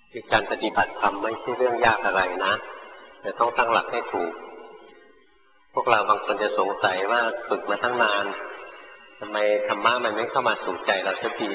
คือการปฏิบัติธรรมไม่ใช่เรื่องยากอะไรนะแต่ต้องตั้งหลักให้ถูกพวกเราบางคนจะสงสัยว่าฝึกมาตั้งนานทำไมธรรมะมันไม่เข้ามาสู่ใจเราสักที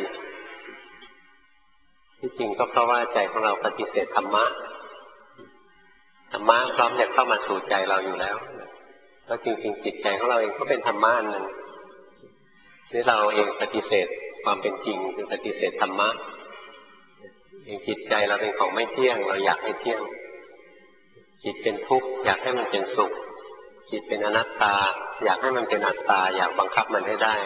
ที่จริงก็เพราะว่าใจของเราปฏิเสธธรรมะพร้อมจะเข้ามาสู่ใจเราอยู่แล้วแล้วจริงๆจิตใจของเราเองก็เป็นธรรมะนึงที่เราเองปฏิเสธความเป็นจริงคือปฏิเสธธรรมะเองจิตใจเราเป็นของไม่เที่ยงเราอยากให้เที่ยงจิตเป็นทุกข์อยากให้มันเป็นสุขจิตเป็นอนัตตาอยากให้มันเป็นอัตตาอยากบังคับมันให้ได้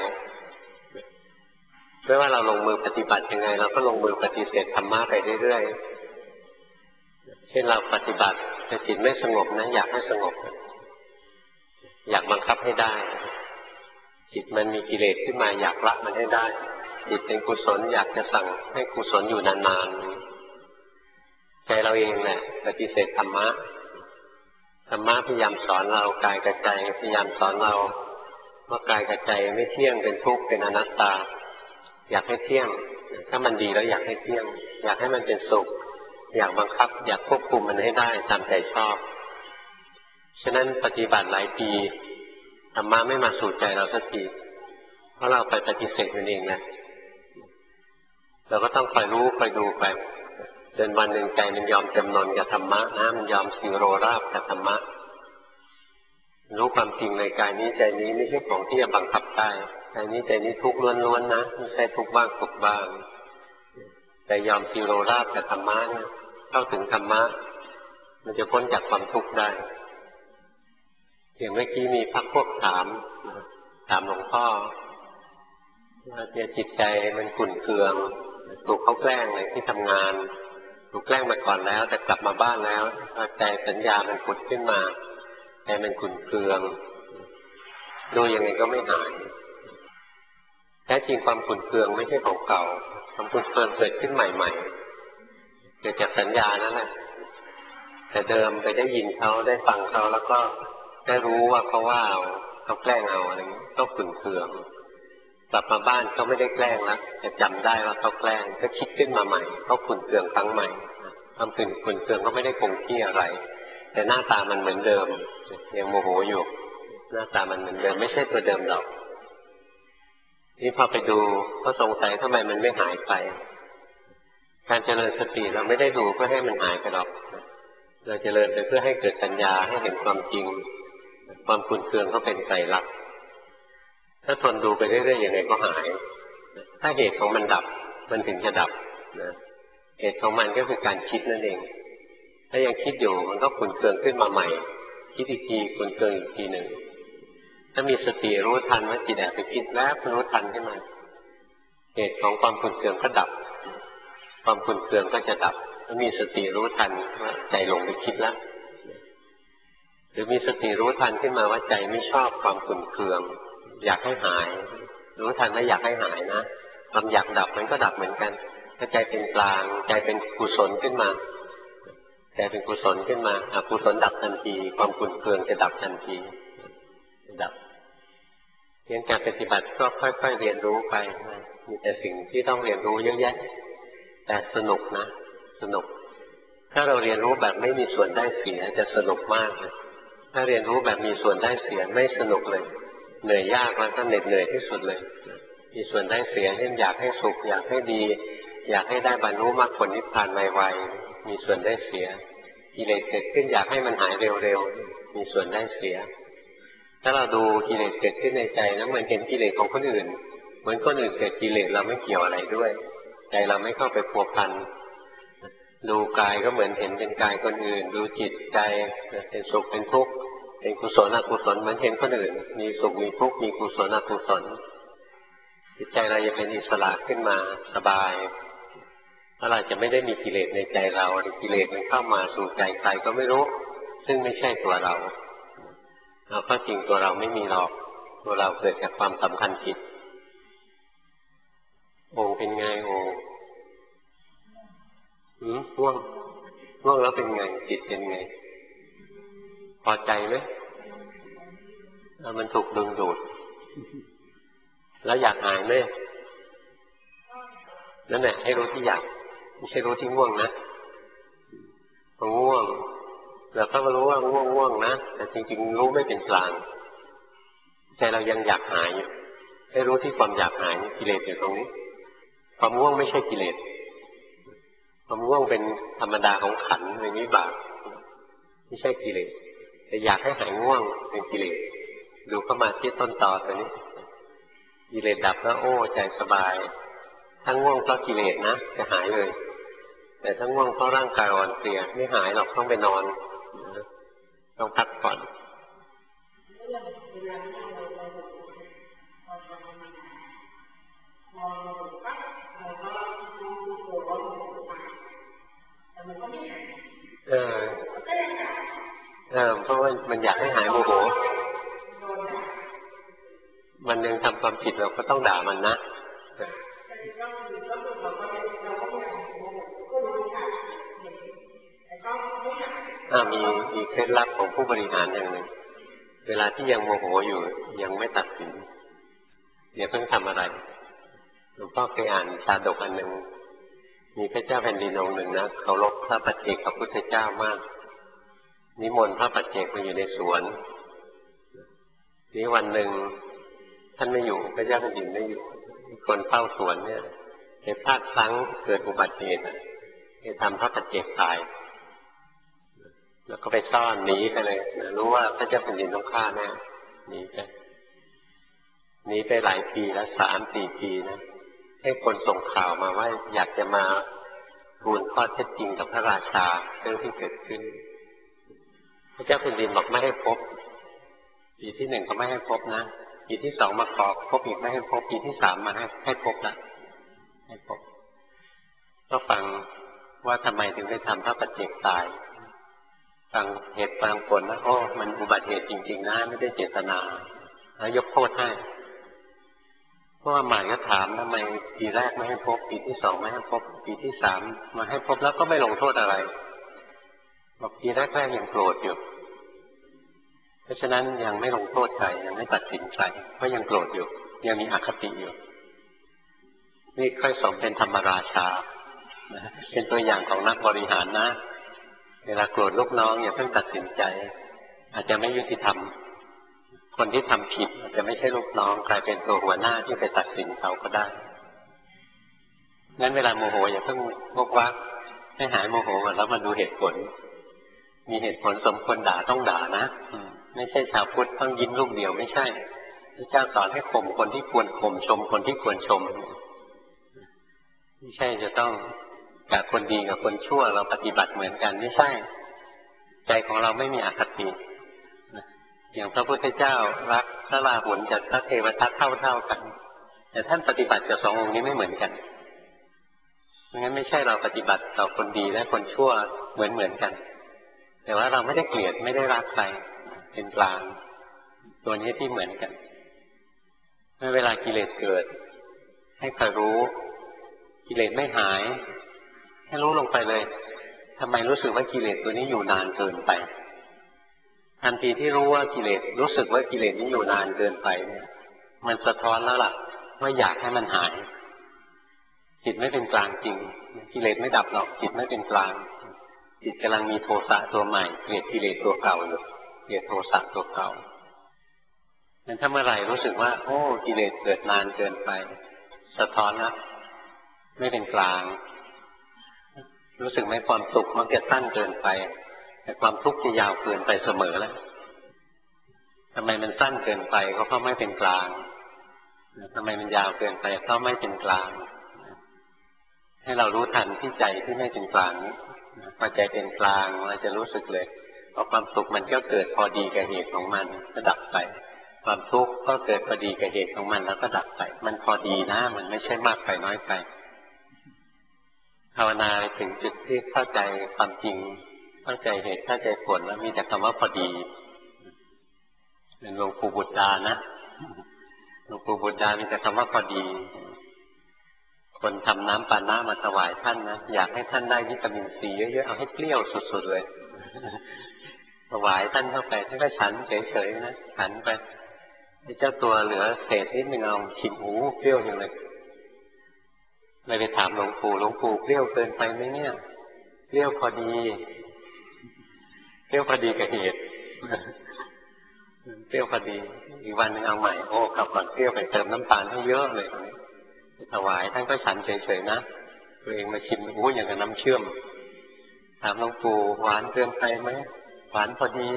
ไม่ว่าเราลงมือปฏิบัติยังไงเราก็ลงมือปฏิเสธธรรมะไปเรื่อยๆเช่นเราปฏิบัติแต่จิตไม่สงบนะอยากให้สงบอยากบังคับให้ได้จิตมันมีกิเลสขึ้นมาอยากละมันให้ได้จิตเป็นกุศลอยากจะสั่งให้กุศลอยู่นานๆใจเราเองแหละปฏิเสธธรรมะพยายามสอนเรากายกับใจพยายามสอนเราว่ากายกับใจไม่เที่ยงเป็นทุกข์เป็นอนัตตาอยากให้เที่ยงถ้ามันดีแล้วอยากให้เที่ยงอยากให้มันเป็นสุขอยากบังคับอยากควบคุมมันให้ได้ตามใจชอบฉะนั้นปฏิบัติหลายปีธรรมะไม่มาสู่ใจเราสักทีเพราะเราไปปฏิเสธมันเองนะเราก็ต้องคอยรู้คอยดูไปจนวันหนึ่งใจมันยอมจำนนกับธรรมะนะมันยอมสิโรราบกับธรรมะรู้ความจริงในกายนี้ใจนี้ไม่ใช่ของที่จะบังคับได้ใจนี้ทุกข์ล้วนๆนะไม่ใช่ทุกข์บ้างสุขบ้างแต่ยอมสิโรราบกับธรรมะเนี่ยเข้าถึงธรรมะมันจะพ้นจากความทุกข์ได้อย่างเมื่อกี้มีพวกถามหลวงพ่อว่าจิตใจมันขุ่นเคืองถูกเขาแกล้งในที่ทำงานถูกแกล้งมาก่อนแล้วแต่กลับมาบ้านแล้วใจสัญญามันขุ่นขึ้นมาใจมันขุ่นเคืองดูยังไงก็ไม่หายแท้จริงความขุ่นเคืองไม่ใช่ของเก่าความขุ่นเคืองเกิดขึ้นใหม่ๆเกิดจากสัญญานั่นแหละแต่เดิมไปได้ยินเขาได้ฟังเขาแล้วก็ได้รู้ว่าเขาว่าเขาแกล้งเอาอะไรอย่างนี้ก็ขุ่นเคืองกลับมาบ้านเขาไม่ได้แกล้งแล้วแต่จำได้ว่าเขาแกล้งก็คิดขึ้นมาใหม่เขาขุ่นเคืองครั้งใหม่ความขุ่นเคืองก็ไม่ได้คงที่อะไรแต่หน้าตามันเหมือนเดิมยังโมโหอยู่หน้าตามันเหมือนเดิมไม่ใช่ตัวเดิมหรอกนี่พอไปดูก็สงสัยทำไมมันไม่หายไปการเจริญสติเราไม่ได้ดูเพื่อให้มันหายไปหรอกเราเจริญไปเพื่อให้เกิดปัญญาให้เห็นความจริงความขุ่นเคืองก็เป็นไตรลักษณ์ถ้าทนดูไปเรื่อยๆยังไงก็หายถ้าเหตุของมันดับมันถึงจะดับนะเหตุของมันก็คือการคิดนั่นเองถ้ายังคิดอยู่มันก็ขุ่นเคืองขึ้นมาใหม่คิดอีกทีขุ่นเคืองอีกทีหนึ่งถ้ามีสติรู้ทันว่าจิตแอบไปคิดแล้วรู้ทันขึ้นมาเหตุของความขุ่นเคืองก็ดับความขุ่นเคืองก็จะดับถ้ามีสติรู้ทันว่าใจหลงไปคิดแล้วหรือมีสติรู้ทันขึ้นมาว่าใจไม่ชอบความขุ่นเคืองอยากให้หายรู้ทันว่าอยากให้หายนะความอยากดับมันก็ดับเหมือนกันถ้าใจเป็นกลางใจเป็นกุศลขึ้นมาใจเป็นกุศลขึ้นมาอกุศลดับทันทีความขุ่นเคืองจะดับทันทีดับเรื่องการปฏิบัติก็ค่อยๆเรียนรู้ไปมีแต่สิ่งที่ต้องเรียนรู้เยอะแยะแต่สนุกนะสนุกถ้าเราเรียนรู้แบบไม่มีส่วนได้เสียจะสนุกมากเลยถ้าเรียนรู้แบบมีส่วนได้เสียไม่สนุกเลยเหนื่อยยากแล้วก็เหน็ดเหนื่อยที่สุดเลยมีส่วนได้เสียเช่นอยากให้สุขอยากให้ดีอยากให้ได้บรรลุมรรคผลนิพพานไวๆมีส่วนได้เสียกิเลสเกิดขึ้นอยากให้มันหายเร็วๆมีส่วนได้เสียถ้าเราดูกิเลสเกิดขึ้นในใจแล้วเหมือนเห็นกิเลสของคนอื่นเหมือนคนอื่นเกิดกิเลสเราไม่เกี่ยวอะไรด้วยใจเราไม่เข้าไปพัวพันดูกายก็เหมือนเห็นเป็นกายคนอื่นดูจิตใจเป็นสุขเป็นทุกข์เป็นกุศลอกุศลเหมือนเห็นคนอื่นมีสุขมีทุกข์มีกุศลอกุศลจิตใจเราจะเป็นอิสระขึ้นมาสบายเพราะเราจะไม่ได้มีกิเลสในใจเรากิเลสมันเข้ามาสู่ใจใครก็ไม่รู้ซึ่งไม่ใช่ตัวเราก็จริงตัวเราไม่มีหรอกตัวเราเกิดจากความสำคัญผิดโอ้เป็นไงโอ้ง่วงแล้วเป็นไงจิตเป็นไงพอใจไหมมันถูกดึงดูดแล้วอยากหายไหมนั่นแหละให้รู้ที่อยากไม่ใช่รู้ที่ง่วงนะง่วงเราก็รู้ว่าง่วงนะแต่จริงๆรู้ไม่เป็นกลางใจเรายังอยากหายอยู่ให้รู้ที่ความอยากหายกิเลสอยู่ตรงนี้ความง่วงไม่ใช่กิเลสความง่วงเป็นธรรมดาของขันธ์เป็นวิบากไม่ใช่กิเลสแต่อยากให้หายง่วงเป็นกิเลสดูเข้ามาที่ต้นตอตัวนี้กิเลสดับแล้วโอ้ใจสบายถ้าง่วงเพราะกิเลสนะจะหายเลยแต่ถ้าง่วงเพราะร่างกายอ่อนเพลียไม่หายหรอกต้องไปนอนต้องพักผ่อนเพราะว่ามันอยากให้หายโมโหมันยังทำความผิดเราก็ต้องด่ามันนะมีเคล็ดลับของผู้บริหารอย่างหนึ่งเวลาที่ยังโมโหอยู่ยังไม่ตัดสินอย่าเพิ่งทำอะไรหลวงพ่อเคยอ่านชาดกอันหนึ่งมีพระเจ้าแผ่นดินองค์หนึ่งนะเคารพพระปัจเจกพระพุทธเจ้ามากนิมนต์พระปัจเจกมาอยู่ในสวนนี้วันหนึ่งท่านไม่อยู่พระเจ้าแผ่นดินไม่อยู่คนเฝ้าสวนเนี่ยเหตุพลาดพลั้งเกิดอุบัติเหตุให้ทำพระปัจเจกตายแล้วก็ไปซ่อนหนีไปเลยรู้ว่าพระเจ้าแผ่นดินต้องฆ่าแน่หนีไปหลายปีแล้ว3-4 ปีนะให้คนส่งข่าวมาว่าอยากจะมาทูลข้อเท็จจริงกับพระราชาเรื่องที่เกิดขึ้นพระเจ้าแผ่นดินบอกไม่ให้พบปีที่ 1ก็ไม่ให้พบนะปีที่ 2มาขอพบอีกไม่ให้พบปีที่ 3มาให้พบละให้พบก็ฟังว่าทำไมถึงได้ทำพระปัจเจกตายฟังเหตุฟังผลนะโอ้มันอุบัติเหตุจริงๆนะไม่ได้เจตนาแล้วยกโทษให้เพราะว่าหมายก็ถามทำไมปีแรกไม่ให้พบปีที่ 2ไม่ให้พบปีที่ 3มาให้พบแล้วก็ไม่ลงโทษอะไรบอกปีแรกๆยังโกรธอยู่เพราะฉะนั้นยังไม่ลงโทษใครยังไม่ตัดสินใครเพราะยังโกรธอยู่ยังมีอคติอยู่นี่ค่อยสมเป็นธรรมราชาเป็นตัวอย่างของนักบริหารนะเวลาโกรธลูกน้องอย่าเพิ่งตัดสินใจอาจจะไม่ยุติธรรมคนที่ทำผิดอาจจะไม่ใช่ลูกน้องกลายเป็นตัวหัวหน้าที่ไปตัดสินเขาก็ได้งั้นเวลาโมโหอย่าเพิ่งวกวักให้หายโมโหก่อนแล้วมาดูเหตุผลมีเหตุผลสมควรด่าต้องด่านะไม่ใช่ชาวพุทธต้องยิ้มลูกเดียวไม่ใช่พระเจ้าสอนให้ข่มคนที่ควรข่มชมคนที่ควรชมไม่ใช่จะต้องกับคนดีกับคนชั่วเราปฏิบัติเหมือนกันไม่ใช่ใจของเราไม่มีอคติอย่างพระพุทธเจ้ารักพระราหุลกับพระเทวทัตเท่ากันแต่ท่านปฏิบัติกับ2 องค์นี้ไม่เหมือนกันงั้นไม่ใช่เราปฏิบัติต่อคนดีและคนชั่วเหมือนกันแต่ว่าเราไม่ได้เกลียดไม่ได้รักใครเป็นกลางตัวนี้ที่เหมือนกันเมื่อเวลากิเลสเกิดให้คอยรู้กิเลสไม่หายให้รู้ลงไปเลยทำไมรู้สึกว่ากิเลสตัวนี้อยู่นานเกินไปทันทีที่รู้ว่ากิเลสรู้สึกว่ากิเลสนี้อยู่นานเกินไปเนี่ยมันสะท้อนแล้วล่ะว่าอยากให้มันหายจิตไม่เป็นกลางจริงกิเลสไม่ดับหรอกจิตไม่เป็นกลางจิตกำลังมีโทสะตัวใหม่เกลียดกิเลสตัวเก่าอยู่เกลียดโทสะตัวเก่างั้นถ้าเมื่อไหร่รู้สึกว่าโอ้กิเลสเกิดนานเกินไปสะท้อนแล้วไม่เป็นกลางรู้สึกไหมความสุขมันจะสั้นเกินไปแต่ความทุกข์จะยาวเกินไปเสมอแล้วทำไมมันสั้นเกินไปก็เพราะไม่เป็นกลางทำไมมันยาวเกินไปเพราะไม่เป็นกลางให้เรารู้ทันที่ใจที่ไม่เป็นกลางนี้พอใจเป็นกลางเราจะรู้สึกเลยพอความสุขมันก็เกิดพอดีกับเหตุของมันก็ดับไปความทุกข์ก็เกิดพอดีกับเหตุของมันแล้วก็ดับไปมันพอดีนะมันไม่ใช่มากไปน้อยไปภาวนาถึงจุดที่เข้าใจความจริงเข้าใจเหตุเข้าใจผลแล้วมีแต่คำว่าพอดีเป็นหลวงปู่บุตรดานะหลวงปู่บุตรดามีแต่คำว่าพอดีคนทำน้ำปานะมาถวายท่านนะอยากให้ท่านได้วิตามินซีเยอะๆเอาให้เปรี้ยวสุดๆเลยถวายท่านเข้าไปท่านก็ฉันเฉยๆนะฉันไปเจ้าตัวเหลือเศษนิดนึงเอาชิมหูเปรี้ยวอย่างเลยเลยไปถามหลวงปู่เปรี้ยวเกินไปไหมเนี่ยเปรี้ยวพอดีเปรี้ยวพอดีกับเหตุเปรี้ยวพอดีอีกวันหนึ่งเอาใหม่โอ้กลับก่อนเปรี้ยวไปเติมน้ำตาลให้เยอะเลยถวายท่านก็ฉันเฉยๆนะตัวเองมาชิมโอ้อย่างกับน้ำเชื่อมถามหลวงปู่หวานเกินไปไหมหวานพอดี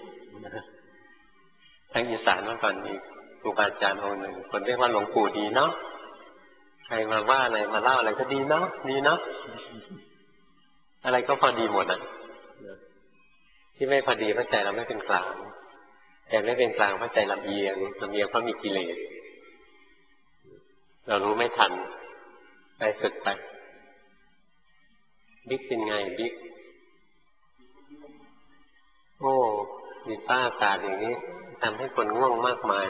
ทางอีสานเมื่อก่อนมีครูบาอาจารย์องค์หนึ่งคนเรียกว่าหลวงปู่ดีเนาะใครมาว่าอะไรมาเล่าอะไรก็ดีเนาะดีเนาะอะไรก็พอดีหมดอ่ะที่ไม่พอดีเพราะใจเราไม่เป็นกลางแต่ไม่เป็นกลางเพราะใจลำเอียงเพราะมีกิเลสเรารู้ไม่ทันไปฝึกไปบิ๊กเป็นไงบิ๊กโอ้มีป้าอากาศอย่างนี้ทำให้คนง่วงมากมาย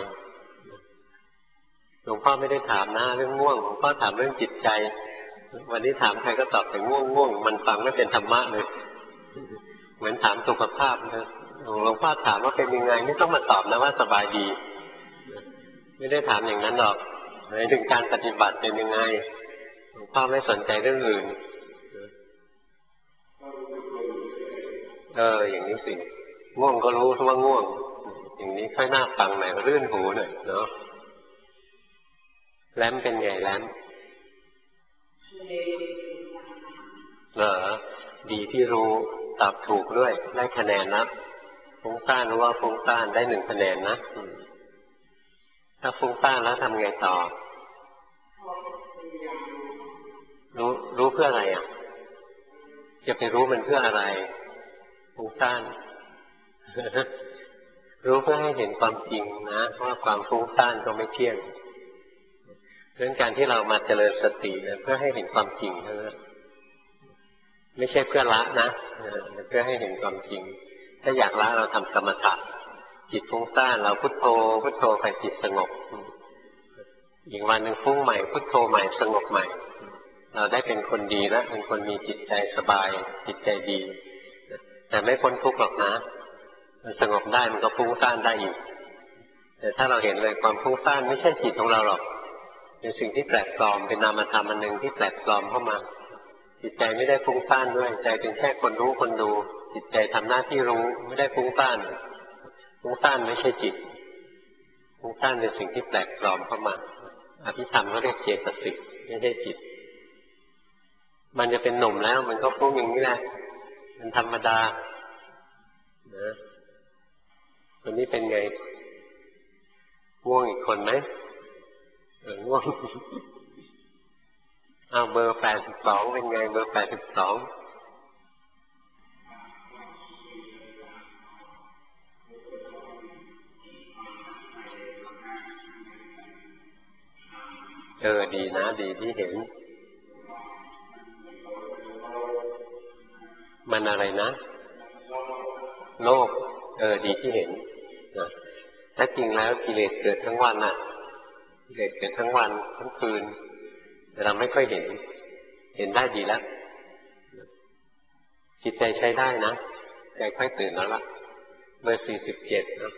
หลวงพ่อไม่ได้ถามนะเรื่องง่วงหลวงพ่อถามเรื่องจิตใจวันนี้ถามใครก็ตอบแต่ง่วงมันฟังไม่เป็นธรรมะเลยเหมือนถามสุขภาพนะหลวงพ่อถามว่าเป็นยังไงไม่ต้องมาตอบนะว่าสบายดีไม่ได้ถามอย่างนั้นหรอกในถึงการปฏิบัติเป็นยังไงหลวงพ่อไม่สนใจเรื่องอื่นอย่างนี้สิง่วงก็รู้ว่าง่วงอย่างนี้ค่อยน่าฟังหน่อยรื่นหูหน่อยเนาะแล้มเป็นไงแล้มเหรอดีที่รู้ตอบถูกด้วยได้คะแนนนะฟุ้งซ่านรู้ว่าฟุ้งซ่านได้1 คะแนนนะถ้าฟุ้งซ่านแล้วทำไงต่อรู้เพื่ออะไรอ่ะจะไปรู้มันเพื่ออะไรฟุ้งซ่านรู้เพื่อให้เห็นความจริงนะว่าความฟุ้งซ่านก็ไม่เที่ยงเพราะฉะนั้นการที่เรามาเจริญสติเนี่ยเพื่อให้เห็นความจริงเท่านั้นไม่ใช่เพื่อละนะเพื่อให้เห็นความจริงถ้าอยากละเราทำสมถะจิตฟุ้งซ่านเราพุทโธพุทโธไปจิตสงบอีกวันหนึ่งฟุ้งใหม่พุทโธใหม่สงบใหม่เราได้เป็นคนดีแล้วเป็นคนมีจิตใจสบายจิตใจดีแต่ไม่พ้นทุกข์หรอกนะมันสงบได้มันก็ฟุ้งซ่านได้อีกแต่ถ้าเราเห็นเลยความฟุ้งซ่านไม่ใช่จิตของเราหรอกเป็นสิ่งที่แปลกปลอมเป็นนามธรรมอันหนึ่งที่แปลกปลอมเข้ามาจิตใจไม่ได้ฟุ้งซ่านด้วยใจเป็นแค่คนรู้คนดูจิตใจทำหน้าที่รู้ไม่ได้ฟุ้งซ่านฟุ้งซ่านไม่ใช่จิตฟุ้งซ่านเป็นสิ่งที่แปลกปลอมเข้ามาอภิธรรมเขาเรียกเจตสิกไม่ใช่จิตมันจะเป็นหนุ่มแล้วมันก็ฟุ้งอย่างนี้แหละมันธรรมดานะวันนี้เป็นไงง่วงอีกคนไหมง่วงเบอร์82เป็นไงเบอร์82ดีนะดีที่เห็นมันอะไรนะโลภดีที่เห็นนะถ้าจริงแล้วกิเลสเกิดทั้งวันน่ะกิเลสเกิดทั้งวันทั้งคืนแต่เราไม่ค่อยเห็นได้ดีแล้วจิตใจใช้ได้นะใจค่อยตื่นแล้วล่ะเบอร์47นะ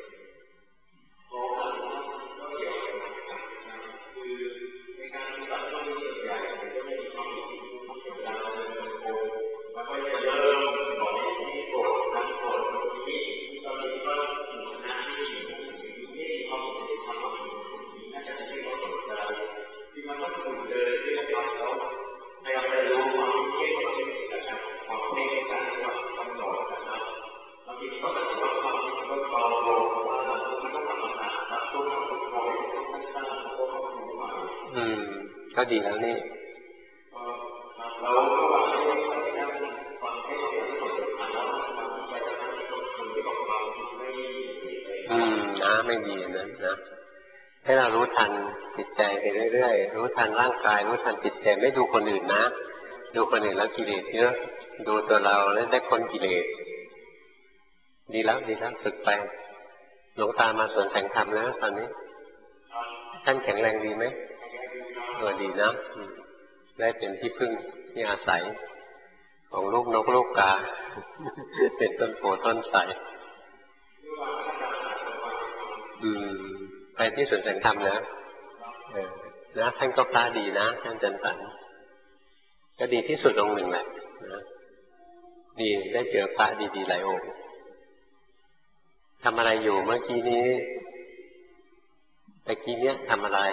ก็ดีแล้วนี่ไม่ดีนะให้เรารู้ทันจิตใจไปเรื่อยๆรู้ทันร่างกายรู้ทันจิตใจไม่ดูคนอื่นนะดูคนอื่นแล้วกิเลสเยอะดูตัวเราแล้วได้พ้นกิเลสดีแล้วฝึกไปหลวงตามาสวนแสงธรรมแล้วตอนนี้ท่านแข็งแรงดีไหมดีนะได้เป็นที่พึ่งที่อาศัยของลูกนกลูกกาเป็นต้นโพต้นไทรไปที่สวนแสงธรรมนะนะท่านก็พระดีนะท่านจันสันก็ดีที่สุดองค์หนึ่งแหละนะดีได้เจอพระดีๆหลายองค์ทำอะไรอยู่เมื่อกี้นี้ตะกี้เนี้ยทำอะไร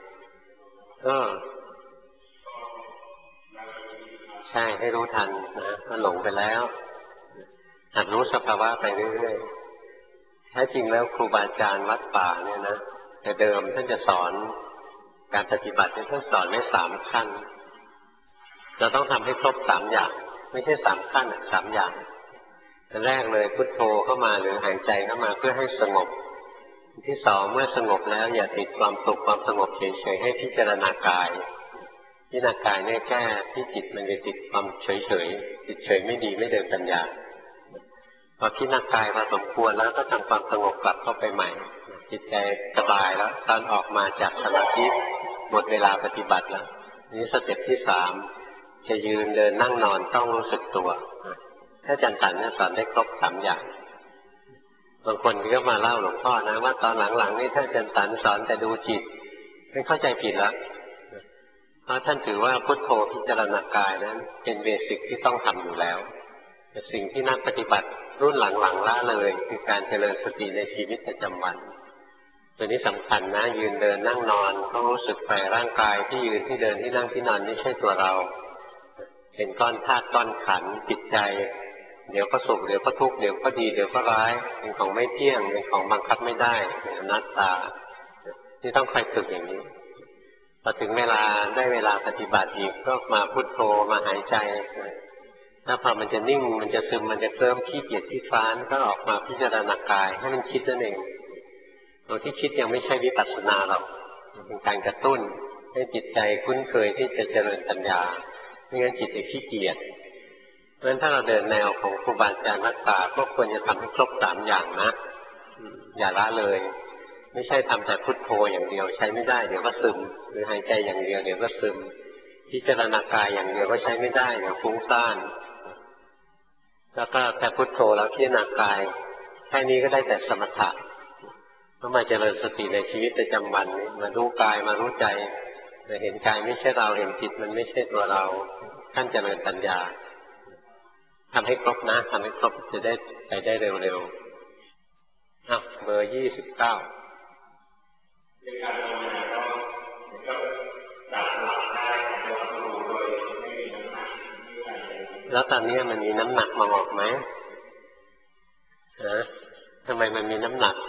ใช่ให้รู้ทันนะมันหลงไปแล้วหัดรู้สภาวะไปเรื่อยๆแท้จริงแล้วครูบาอาจารย์วัดป่าเนี่ยนะแต่เดิมท่านจะสอนการปฏิบัติเนี่ยท่านสอนไว้3 ขั้นเราต้องทำให้ครบ3 อย่างไม่ใช่3 ขั้น3 อย่างอันแรกเลยพุทโธเข้ามาหรือหายใจเข้ามาเพื่อให้สงบที่2เมื่อสงบแล้วอย่าติดความสุขความสงบเฉยๆให้พิจารณากายพิจารณากายเนี่ยแก้ที่จิตมันจะติดความเฉยๆติดเฉยไม่ดีไม่เดินปัญญาพอพิจารณากายมาสมควรแล้วก็ทำความสงบกลับเข้าไปใหม่จิตใจสบายแล้วตอนออกมาจากสมาธิหมดเวลาปฏิบัติแล้วนี้สเต็ปที่3จะยืนเดินนั่งนอนต้องรู้สึกตัวถ้าอาจารย์สันเนี่ยสอนได้ครบ3 อย่างบางคนก็มาเล่าหลวงพ่อนะว่าตอนหลังๆนี่ท่านอาจารย์สันสอนแต่ดูจิตไม่เข้าใจผิดแล้วเพราะท่านถือว่าพุทโธพิจารณากายนั้นเป็นเบสิกที่ต้องทำอยู่แล้วแต่สิ่งที่นักปฏิบัติรุ่นหลังๆละเลยคือการเจริญสติในชีวิตประจำวันตัวนี้สำคัญนะยืนเดินนั่งนอนต้องรู้สึกไปร่างกายที่ยืนที่เดินที่นั่งที่นอนไม่ใช่ตัวเราเป็นก้อนธาตุก้อนขันธ์จิตใจเดี๋ยวก็สุขเดี๋ยวก็ทุกข์เดี๋ยวก็ดีเดี๋ยวก็ร้ายเป็นของไม่เที่ยงเป็นของบังคับไม่ได้เป็นอนัตตาที่ต้องคอยฝึกอย่างนี้พอถึงเวลาได้เวลาปฏิบัติอีกก็มาพุทโธมาหายใจถ้าพอมันจะนิ่งมันจะซึมมันจะเคลิ้มขี้เกียจขี้คร้านก็ออกมาพิจารณากายให้มันคิดนั่นเองตัวที่คิดยังไม่ใช่วิปัสสนาหรอกเป็นการกระตุ้นให้จิตใจคุ้นเคยที่จะเจริญปัญญาไม่งั้นจิตจะขี้เกียจเพราะฉะนั้นถ้าเราเดินแนวของครูบาอาจารย์นักปราชญ์ก็ควรจะทำให้ครบ3 อย่างนะอย่าละเลยไม่ใช่ทำแต่พุทโธอย่างเดียวใช้ไม่ได้เดี๋ยวก็ซึมหรือหายใจอย่างเดียวเดี๋ยวก็ซึมพิจารณากายอย่างเดียวก็ใช้ไม่ได้เดี๋ยวฟุ้งซ่านแล้วก็แต่พุทโธแล้วพิจารณากายแค่นี้ก็ได้แต่สมถะเมื่อมาเจริญสติในชีวิตประจำวันมารู้กายมารู้ใจเห็นกายไม่ใช่เราเห็นจิตมันไม่ใช่ตัวเราขั้นเจริญปัญญาทำให้ครบนะทำให้ครบจะได้ไปได้เร็วๆเบอร์29แล้วตอนนี้มันมีน้ำหนักมาออกไหมทำไมมันมีน้ำหนัก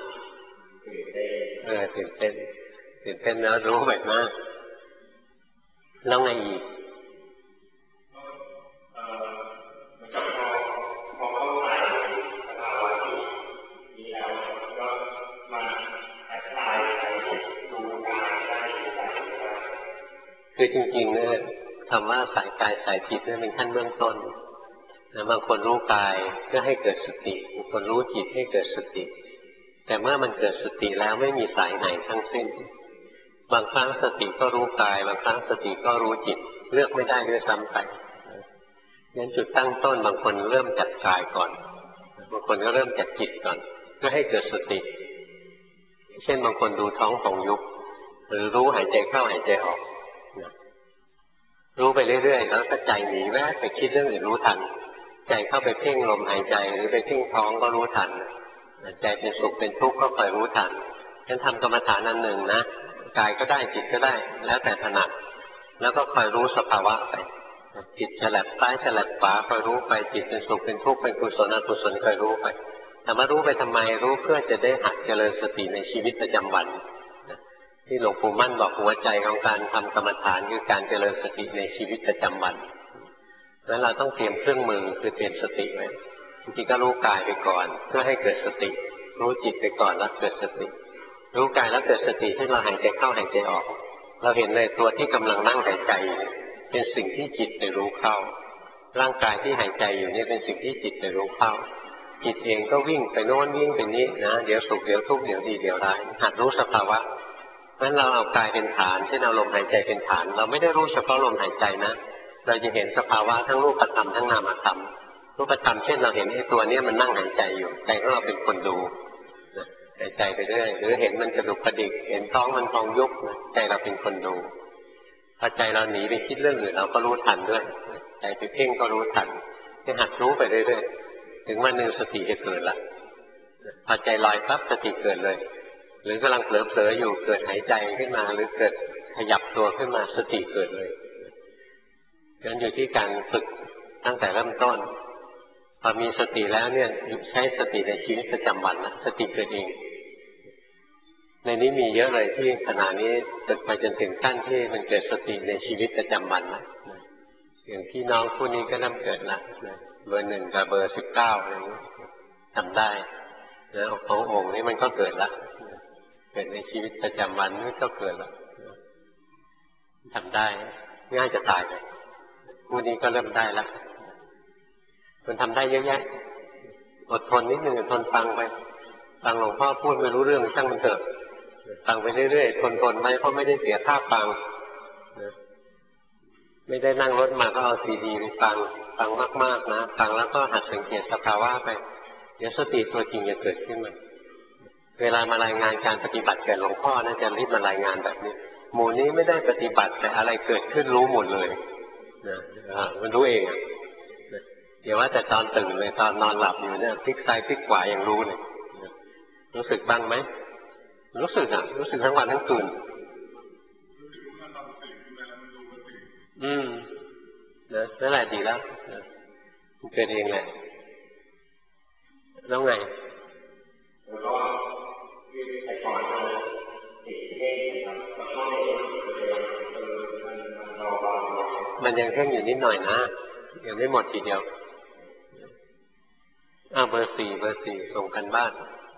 ตื่นเต้นแล้วรู้แบบนั้นแล้วไงอีกคือจริงๆเนี่ยคำว่าสายกายสายจิตเนี่ยเป็นขั้นเบื้องต้นบางคนรู้กายเพื่อให้เกิดสติบางคนรู้จิตให้เกิดสติแต่เมื่อมันเกิดสติแล้วไม่มีสายไหนทั้งสิ้นบางครั้งสติก็รู้กายบางครั้งสติก็รู้จิตเลือกไม่ได้ด้วยซ้ำไปงั้นจุดตั้งต้นบางคนเริ่มจากกายก่อนบางคนก็เริ่มจากจิตก่อนเพื่อให้เกิดสติเช่นบางคนดูท้องของยุบหรือรู้หายใจเข้าหายใจออกรู้ไปเรื่อยๆแล้วก็ใจหนีแวบไปคิดเรื่องอื่นรู้ทันใจเข้าไปเพ่งลมหายใจหรือไปเพ่งท้องก็รู้ทันใจเป็นสุขเป็นทุกข์ก็คอยรู้ทันฉันทำกรรมฐานอันหนึ่งนะกายก็ได้จิตก็ได้แล้วแต่ถนัดแล้วก็คอยรู้สภาวะไปจิตฉลับซ้ายฉลับขวาคอยรู้ไปจิตเป็นสุขเป็นทุกข์เป็นกุศลอกุศลคอยรู้ไปแต่มารู้ไปทำไมรู้เพื่อจะได้หัดเจริญสติในชีวิตประจำวันที่หลวงปู่มั่นบอกหัวใจของการทำกรรมฐานคือการเจริญสติในชีวิตประจำวันแล้วเราต้องเตรียมเครื่องมือคือเตรียมสติไว้บางทีก็รู้กายไปก่อนเพื่อให้เกิดสติรู้จิตไปก่อนแล้วเกิดสติรู้กายแล้วเกิดสติให้เราหายใจเข้าหายใจออกเราเห็นเลยตัวที่กำลังนั่งหายใจเป็นสิ่งที่จิตไปรู้เข้าร่างกายที่หายใจอยู่นี่เป็นสิ่งที่จิตไปรู้เข้าจิตเองก็วิ่งไปโน้นวิ่งไปนี้นะเดี๋ยวสุขเดี๋ยวทุกข์เดี๋ยวดีเดี๋ยวร้ายหัดรู้สภาวะเพราะฉะนั้นเราเอากายเป็นฐานเช่นเอาลมหายใจเป็นฐานเราไม่ได้รู้เฉพาะลมหายใจนะเราจะเห็นสภาวะทั้งรูปธรรมทั้งนามธรรมรูปธรรมเช่นเราเห็นไอ้ตัวนี้มันนั่งหายใจอยู่ใจของเราเป็นคนดูหายใจไปเรื่อยหรือเห็นมันกระดุกกระดิกเห็นท้องมันพองยุบใจเราเป็นคนดูพอใจเราหนีไปคิดเรื่องอื่นเราก็รู้ทันด้วยใจไปเพ่งก็รู้ทันให้หัดรู้ไปเรื่อยๆถึงวันหนึ่งสติจะเกิดละพอใจลอยปั๊บสติเกิดเลยหรือกำลังเผลอๆอยู่เกิดหายใจขึ้นมาหรือเกิดขยับตัวขึ้นมาสติเกิดเลยงั้นอยู่ที่การฝึกตั้งแต่เริ่มต้นพอมีสติแล้วเนี่ยใช้สติในชีวิตประจำวันนะสติเกิดเองในนี้มีเยอะเลยที่ขณะนี้ฝึกไปจนถึงขั้นที่มันเกิดสติในชีวิตประจำวันนะอย่างพี่น้องคู่นี้ก็เริ่มเกิดละเบอร์ 1กับเบอร์ 19อะไรอย่างนี้ทำได้แล้วขององค์นี้มันก็เกิดละเกิดในชีวิตประจำวันนี่ก็เกิดละทำได้ง่ายจะตายเลยคู่นี้ก็เริ่มได้ละมันทำได้เยอะแยะอดทนนิดนึงทนฟังไปฟังหลวงพ่อพูดไม่รู้เรื่องช่างมันเถอะฟังไปเรื่อยๆทนไปเพราะไม่ได้เสียค่าฟังไม่ได้นั่งรถมาก็เอาซีดีไปฟังมากๆนะฟังแล้วก็หัดสังเกตสภาวะไปเดี๋ยวสติตัวจริงจะเกิดขึ้นมาเวลามารายงานการปฏิบัติแก่หลวงพ่อนะจะรีบมารายงานแบบนี้หมู่นี้ไม่ได้ปฏิบัติแต่อะไรเกิดขึ้นรู้หมดเลยนะมันรู้เองเดี๋ยวว่าแต่ตอนตื่นเลยตอนนอนหลับอยู่เนี่ยพลิกซ้ายพลิกขวายังรู้เลยรู้สึกบ้างไหมรู้สึกรู้สึกทั้งวันทั้งคืนนั่นแหละดีแล้วมันเกิดเองแหละแล้วไงมันยังเพ่งอยู่นิดหน่อยนะยังไม่หมดทีเดียวเบอร์ 4เบอร์ 4ส่งกันบ้าน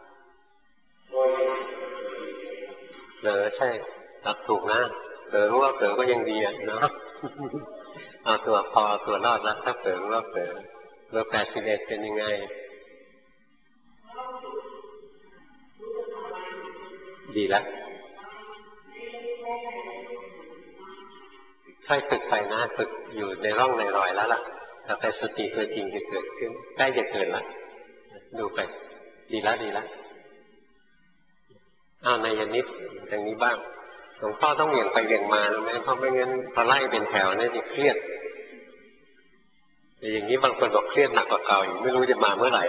ใช่ตัดถูกนะรู้ว่าก็ยังดีเนาะเอาตัวพอตัวรอดแล้วถ้ารู้ว่าเบอร์ 81เป็นยังไงดีแล้วค่อยฝึกไปนะฝึกอยู่ในร่องในรอยแล้วล่ะแต่ไปสติตัวจริงจะเกิดขึ้นใกล้จะเกิดแล้วดูไปดีแล้วในยนิดอย่างนี้บ้างหลวงพ่อต้องเหวี่ยงไปเหวี่ยงมารู้ไหมเพราะไม่งั้นพอไล่เป็นแถวนี่จะเครียดแต่อย่างนี้บางคนบอกเครียดหนักกว่าเก่าอยู่ไม่รู้จะมาเมื่อไหร่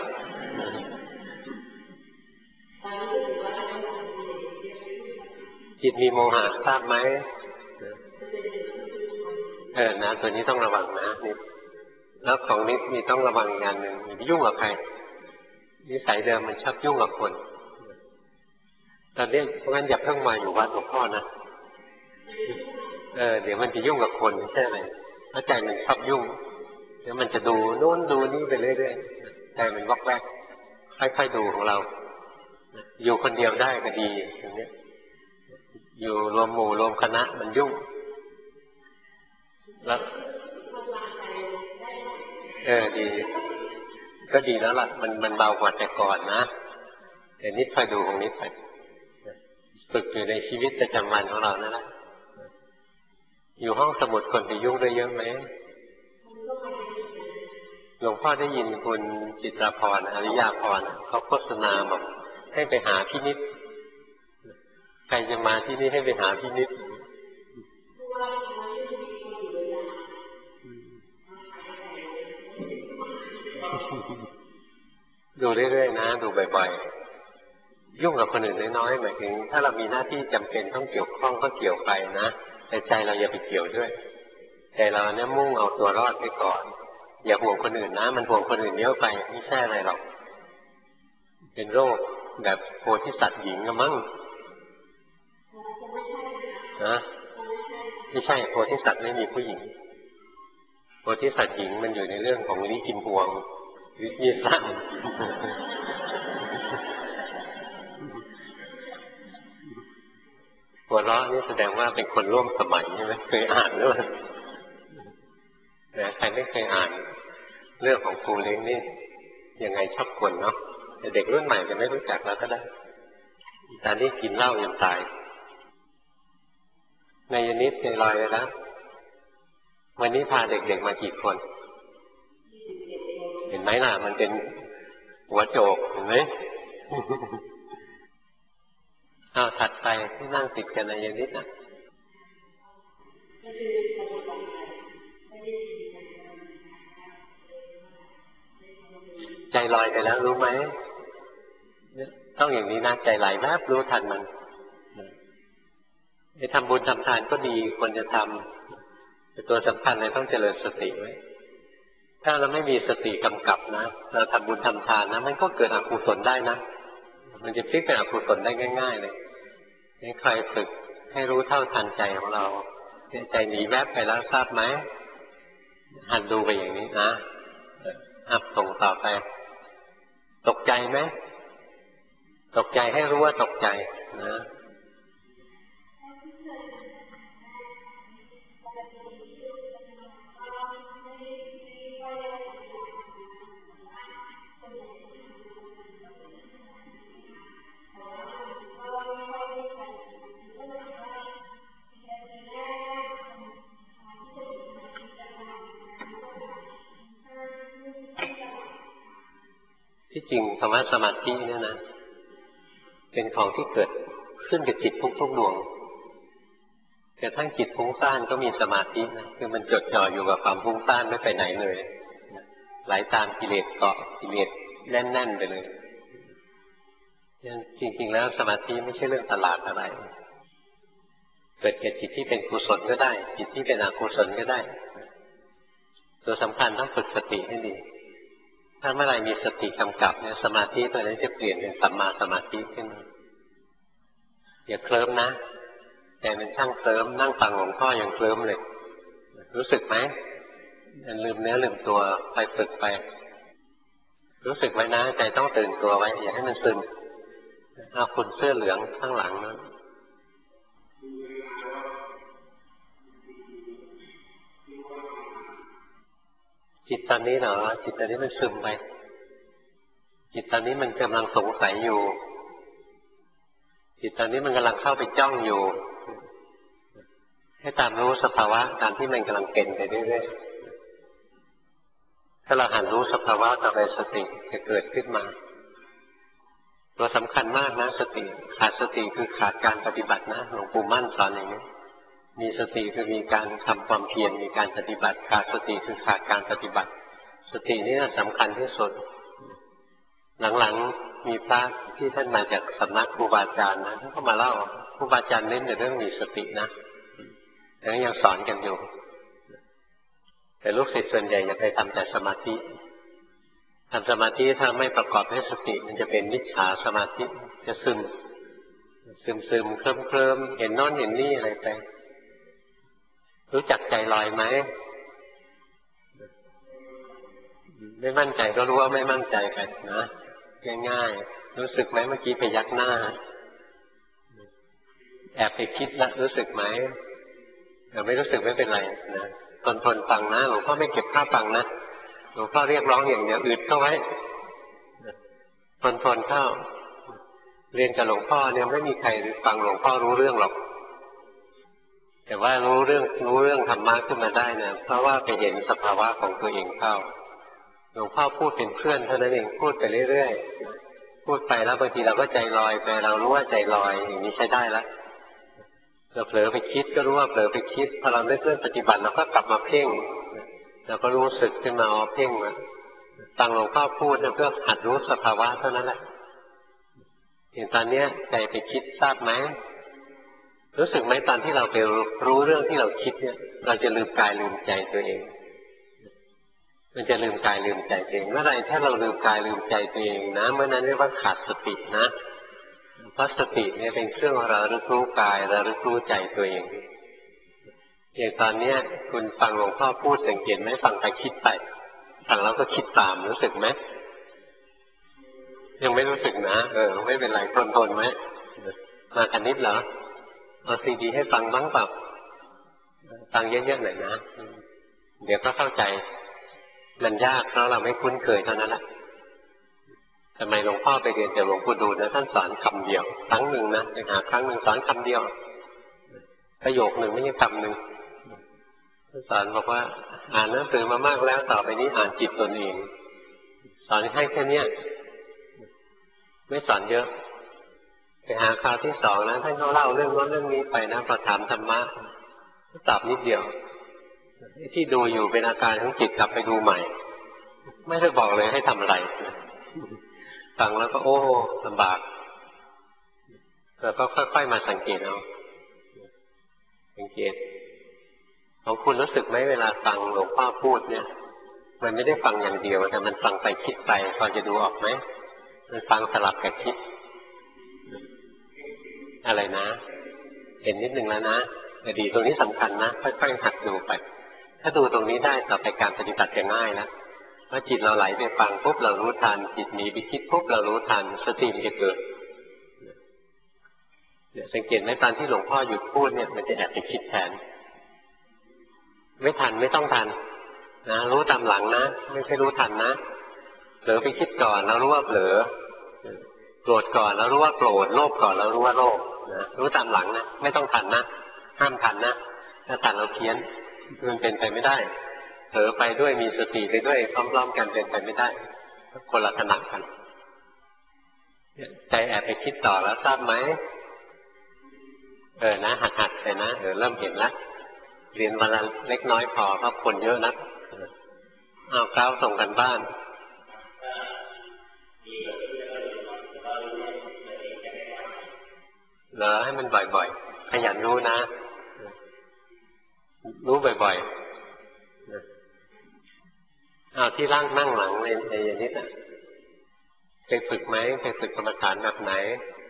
จิตมีโมหะทราบไหมนะตัวนี้ต้องระวังนะนิดแล้วของนิดมีต้องระวังอีกอย่างหนึ่งอย่าไปยุ่งกับใครนิสัยเดิมมันชอบยุ่งกับคนตอนนี้เพราะงั้นอย่าเพิ่งมาอยู่วัดหลวงพ่อนะเดี๋ยวมันจะยุ่งกับคนไม่ใช่อะไรเพราะใจมันชอบยุ่งเดี๋ยวมันจะดูโน้นดูนี่ไปเรื่อยๆใจมันวอกแวกค่อยๆดูของเราอยู่คนเดียวได้ก็ดีอย่างนี้อยู่รวมหมู่รวมคณะมันยุ่งแล้วดีก็ดีแล้วล่ะมันเบากว่าแต่ก่อนนะแต่นิดคอยดูของนิดไปฝึกอยู่ในชีวิตประจำวันของเรานั่นแหละอยู่ห้องสมุดคนไปยุ่งได้เยอะไหมหลวงพ่อได้ยินคุณจิตราพรอริยาพรเขาโฆษณาบอกให้ไปหาพี่นิดใครจะมาที่นี่ให้ไปหาพี่นิดดูเรื่อยๆนะดูบ่อยๆยุ่งกับคนอื่นน้อยๆหมายถึงถ้าเรามีหน้าที่จำเป็นต้องเกี่ยวข้องก็เกี่ยวไปนะแต่ใจเราอย่าไปเกี่ยวด้วยใจเราเนี่ยมุ่งเอาตัวรอดไปก่อนอย่าห่วงคนอื่นนะมันห่วงคนอื่นเยอะไปไม่ใช่อะไรหรอกเป็นโรคแบบโพธิสัตว์หญิงก็มั้งนะไม่ใช่โพธิสัตว์ไม่มีผู้หญิงโพธิสัตว์หญิงมันอยู่ในเรื่องของลิขิมพวงวิทยาศาสตร์หัวเราะนี่แสดงว่าเป็นคนร่วมสมัยใช่ไหมเคยอ่านหรือเปล่าใครไม่เคยอ่านเรื่องของภูเล้งนี่ยังไงชอบคนเนาะแต่เด็กรุ่นใหม่จะไม่รู้จักแล้วก็ได้ตอนนี้กินเหล้ายังตายในยนิดใจลอยไปแล้ววันนี้พาเด็กๆมากี่คนเห็นไหมล่ะมันเป็นหัวโจกเห็นไหมถัดไปที่นั่งติดกันในยนิดนะใจลอยไปแล้วรู้ไหมต้องอย่างนี้นะใจไหลแวบรู้ทันมันทำบุญทำทานก็ดีควรจะทำแต่ตัวสำคัญเลยต้องเจริญสติไว้ถ้าเราไม่มีสติกำกับนะเราทำบุญทำทานนะมันก็เกิดอกุศลได้นะมันจะพลิกเป็นอกุศลได้ง่ายๆเลยนี่ใครฝึกให้รู้เท่าทันใจของเราใจหนีแวบไปแล้วทราบไหมหัดดูไปอย่างนี้นะส่งต่อไปตกใจไหมตกใจให้รู้ว่าตกใจนะที่จริงคำว่าสมาธิเนี่ยนะเป็นของที่เกิดขึ้นกับจิตทุกดวงแต่ทั้งจิตฟุ้งซ่านก็มีสมาธินะคือมันจดจ่ออยู่กับความฟุ้งซ่านไม่ไปไหนเลยไหลตามกิเลสเกาะกิเลสแน่นๆไปเลยจริงๆแล้วสมาธิไม่ใช่เรื่องตลาดอะไรเกิดแก่จิตที่เป็นกุศลก็ได้จิตที่เป็นอกุศลก็ได้ตัวสำคัญต้องฝึกสติให้ดีถ้าเมื่อไรมีสติกำกับเนี่ยสมาธิตัวนั้นจะเปลี่ยนเป็นสัมมาสมาธิขึ้นอย่าเคลิ้มนะแต่มันช่างเคลิ้มนั่งฟังหลวงพ่อยังเคลิ้มเลยรู้สึกไหมลืมเนื้อลืมตัวไปฝึกไปรู้สึกไว้นะใจต้องตื่นตัวไว้อย่าให้มันซึมเอาคุณเสื้อเหลืองข้างหลังนะจิตตอนนี้เหรอจิตตอนนี้มันซึมไปจิตตอนนี้มันกำลังสงสัยอยู่จิตตอนนี้มันกำลังเข้าไปจ้องอยู่ให้ตามรู้สภาวะตามที่มันกำลังเป็นไปเรื่อยๆถ้าเราหันรู้สภาวะต่อไปสติจะเกิดขึ้นมาตัวสำคัญมากนะสติขาดสติคือขาดการปฏิบัตินะหลวงปู่มั่นสอนอย่างนี้มีสติคือมีการทำความเพียรมีการปฏิบัติขาดสติคือขาดการปฏิบัติสตินี่สำคัญที่สุดหลังๆมีพระที่ท่านมาจากสำนักครูบาอาจารย์นะท่านก็มาเล่าครูบาอาจารย์เน้นในเรื่องมีสตินะแต่ยังสอนกันอยู่แต่ลูกศิษย์ส่วนใหญ่อยากไปทำแต่สมาธิทำสมาธิถ้าไม่ประกอบด้วยสติมันจะเป็นมิจฉาสมาธิจะซึมเคลิ้มเห็นโน่นเห็นนี่อะไรไปรู้จักใจลอยไหมไม่มั่นใจก็รู้ว่าไม่มั่นใจไปนะง่ายๆรู้สึกไหมเมื่อกี้ไปยักหน้าแอบไปคิดแล้วรู้สึกไหมไม่รู้สึกไม่เป็นไรนะทนฟังนะหลวงพ่อไม่เก็บค่าฟังนะหลวงพ่อเรียกร้องอย่างเดียวอึดเข้าไว้ทนเข้าเรียนกับหลวงพ่อเนี่ยไม่มีใครฟังหลวงพ่อรู้เรื่องหรอกแต่ว่ารู้เรื่องธรรมะขึ้นมาได้นะเพราะว่าไปเห็นสภาวะของตัวเองเข้าหลวงพ่อพูดเป็นเพื่อนเท่านั้นเองพูดไปเรื่อยๆพูดไปแล้วบางทีเราก็ใจลอยไปเรารู้ว่าใจลอยอย่างนี้ใช้ได้แล้วเราเผลอไปคิดก็รู้ว่าเผลอไปคิดพอเราเริ่มปฏิบัติเราก็กลับมาเพ่งเราก็รู้สึกขึ้นมาเพ่งมาฟังหลวงพ่อพูดเพื่อหัดรู้สภาวะเท่านั้นแหละอย่างตอนนี้ใจไปคิดทราบไหมรู้สึกไหมตอนที่เราไปรู้เรื่องที่เราคิดเนี่ยเราจะลืมกายลืมใจตัวเองมันจะลืมกายลืมใจตัวเองเมื่อไรถ้าเราลืมกายลืมใจตัวเองนะเมื่อนั้นเรียกว่าขาดสตินะเพราะสติเนี่ยเป็นเครื่องระลึกรู้กายระลึกรู้ใจตัวเองอย่างตอนนี้คุณฟังหลวงพ่อพูดสังเกตไหมฟังไปคิดไปฟังแล้วก็คิดตามรู้สึกไหมยังไม่รู้สึกนะไม่เป็นไรทนไหมมากันนิดเหรอเอาซีดีให้ฟังบ้างเปล่าฟังเยอะๆหน่อยนะเดี๋ยวก็เข้าใจมันยากเพราะเราไม่คุ้นเคยเท่านั้นแหละทำไมหลวงพ่อไปเรียนจากหลวงปู่ดูลนะท่านสอนคำเดียวครั้งหนึ่งนะไปหาครั้งหนึ่งสอนคำเดียวประโยคหนึ่งไม่ใช่คำหนึ่งท่านสอนบอกว่าอ่านหนังสือมามากแล้วต่อไปนี้อ่านจิตตนเองสอนให้แค่นี้ไม่สอนเยอะไปหาคราวที่สองนะท่านเขาเล่าเรื่องโน้นเรื่องนี้ไปนะพอถามธรรมะตอบนิดเดียวที่ดูอยู่เป็นอาการของจิตกลับไปดูใหม่ไม่ได้บอกเลยให้ทำอะไรฟังแล้วก็โอ้ลำบากเราก็ค่อยๆมาสังเกตเอาสังเกตของคุณรู้สึกไหมเวลาฟังหลวงพ่อพูดเนี่ยมันไม่ได้ฟังอย่างเดียวแต่มันฟังไปคิดไปพอจะดูออกไหมมันฟังสลับกับคิดอะไรนะเห็นนิดนึงแล้วนะแต่ดีตรงนี้สำคัญนะค่อยๆหัดดูไปถ้าดูตรงนี้ได้ต่อไปการปฏิบัติจะง่ายแล้วเมื่อจิตเราไหลไปฟังปุ๊บเรารู้ทันจิตหนีไปคิดปุ๊บเรารู้ทันสติมันจะเกิดสังเกตไหมตอนที่หลวงพ่อหยุดพูดเนี่ยมันจะแอบไปคิดแทนไม่ทันไม่ต้องทันนะรู้ตามหลังนะไม่ใช่รู้ทันนะเผลอไปคิดก่อนแล้วรู้ว่าเผลอโกรธก่อนแล้วรู้ว่าโกรธโลภก่อนแล้วรู้ว่าโลภนะรู้ตามหลังนะไม่ต้องทันนะห้ามทันนะถ้าทันเราเพี้ยนมันเป็นไปไม่ได้เผลอไปด้วยมีสติไปด้วยพร้อมๆกันเป็นไปไม่ได้คนละขณะกันใจแอบไปคิดต่อแล้วทราบไหมนะหัดๆไปนะเริ่มเห็นแล้วเรียนวันละเล็กน้อยพอเพราะคนเยอะนะเอาคราวส่งกันบ้านเหรอให้มันบ่อยๆขยันรู้นะรู้บ่อยๆเอาที่ร่างนั่งหลังในอย่างนี้นะเคยฝึกไหมเคยฝึกกรรมฐานแบบไหน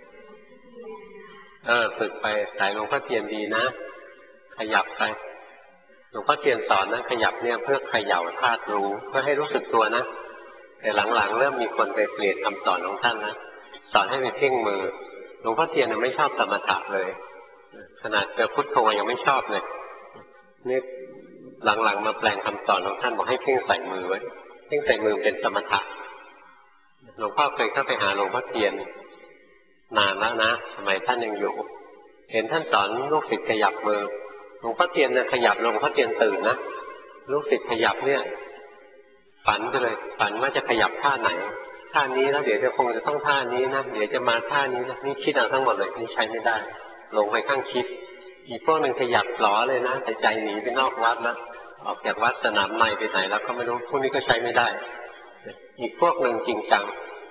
ฝึกไปสายหลวงพ่อเทียนดีนะขยับไปหลวงพ่อเทียนสอนนะขยับเนี่ยเพื่อเขย่าธาตุรู้เพื่อให้รู้สึกตัวนะแต่หลังๆเริ่มมีคนไปเปลี่ยนคำสอนของท่านนะสอนให้ไปเพ่งมือหลวงพ่อเทียนไม่ชอบสมถะเลยขนาดเจอพุทโธยังไม่ชอบเลยนี่หลังๆมาแปลงคำสอนของท่านบอกให้เพ่งใส่มือไว้เพ่งใส่มือเป็นสมถะหลวงพ่อเคยเข้าไปหาหลวงพ่อเทียนนานแล้วนะสมัยท่านยังอยู่เห็นท่านสอนลูกศิษย์ขยับมือหลวงพ่อเทียนขยับหลวงพ่อเทียนตื่นนะลูกศิษย์ขยับเนี่ยฝันไปเลยฝันว่าจะขยับท่าไหนท่านี้แล้วเดี๋ยวจะคงจะต้องท่านี้นะเดี๋ยวจะมาท่านี้นะนี่คิดเอาทั้งหมดเลยนี่ใช้ไม่ได้ลงไปข้างคิดอีกพวกหนึ่งขยับหลอเลยนะแต่ใจหนีไปนอกวัดแล้วออกจากวัดสนามในไปไหนแล้วก็ไม่รู้พวกนี้ก็ใช้ไม่ได้อีกพวกหนึ่งจริงจัง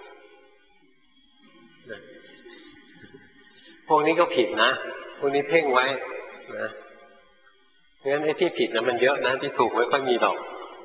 พวกนี้ก็ผิดนะพวกนี้เพ่งไว้นะงั้นไอ้ที่ผิดนะมันเยอะนะที่ถูกไม่ค่อยมีหรอก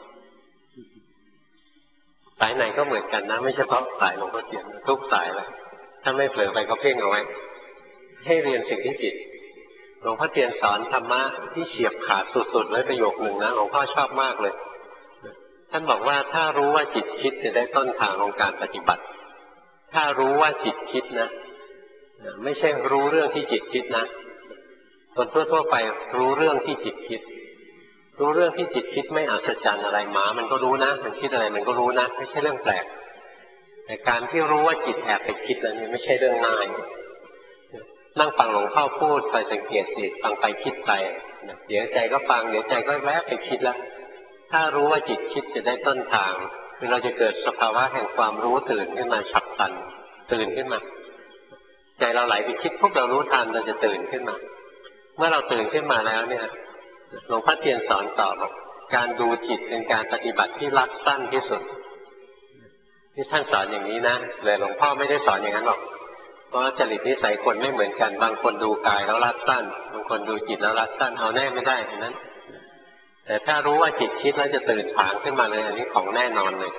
สายไหนก็เหมือนกันนะไม่เฉพาะสายหลวงพ่อเทียนทุกสายเลยถ้าไม่เผลอไปก็เพ่งเอาไว้ให้เรียนสิ่งที่ผิดหลวงพ่อเทียนสอนธรรมะที่เฉียบขาดสุดๆไว้ประโยคหนึ่งนะหลวงพ่อชอบมากเลยท่านบอกว่าถ้ารู้ว่าจิตคิดจะได้ต้นทางของการปฏิบัติถ้ารู้ว่าจิตคิดนะไม่ใช่รู้เรื่องที่จิตคิดนะคนทั่วๆไปรู้เรื่องที่จิตคิดรู้เรื่องที่จิตคิดไม่อัศจรรย์อะไรหมามันก็รู้นะมันคิดอะไรมันก็รู้นะไม่ใช่เรื่องแปลกแต่การที่รู้ว่าจิตแอบไปคิดแล้วนี่ไม่ใช่เรื่องง่ายนั่งฟังหลวงพ่อพูดไปสังเกตจิตฟังไปคิดไปเดี๋ยวใจก็ฟังเดี๋ยวใจก็แวบไปคิดแล้วถ้ารู้ว่าจิตคิดจะได้ต้นทางคือเราจะเกิดสภาวะแห่งความรู้ตื่นขึ้นมาฉับพลันตื่นขึ้นมาใจเราไหลไปคิดพวกเรารู้ทันเราจะตื่นขึ้นมาเมื่อเราตื่นขึ้นมาแล้วเนี่ยหลวงพ่อเทียนสอนต่อบอกการดูจิตเป็นการปฏิบัติที่รัดสั้นที่สุดที่ท่านสอนอย่างนี้นะเลยหลวงพ่อไม่ได้สอนอย่างนั้นหรอกเพราะจริตนิสัยคนไม่เหมือนกันบางคนดูกายแล้วรัดสั้นบางคนดูจิตแล้วรัดสั้นเอาแน่ไม่ได้ฉะนั้นแต่ถ้ารู้ว่าจิตคิดแล้วจะตื่นผางขึ้นมาเลยอันนี้ของแน่นอนเลย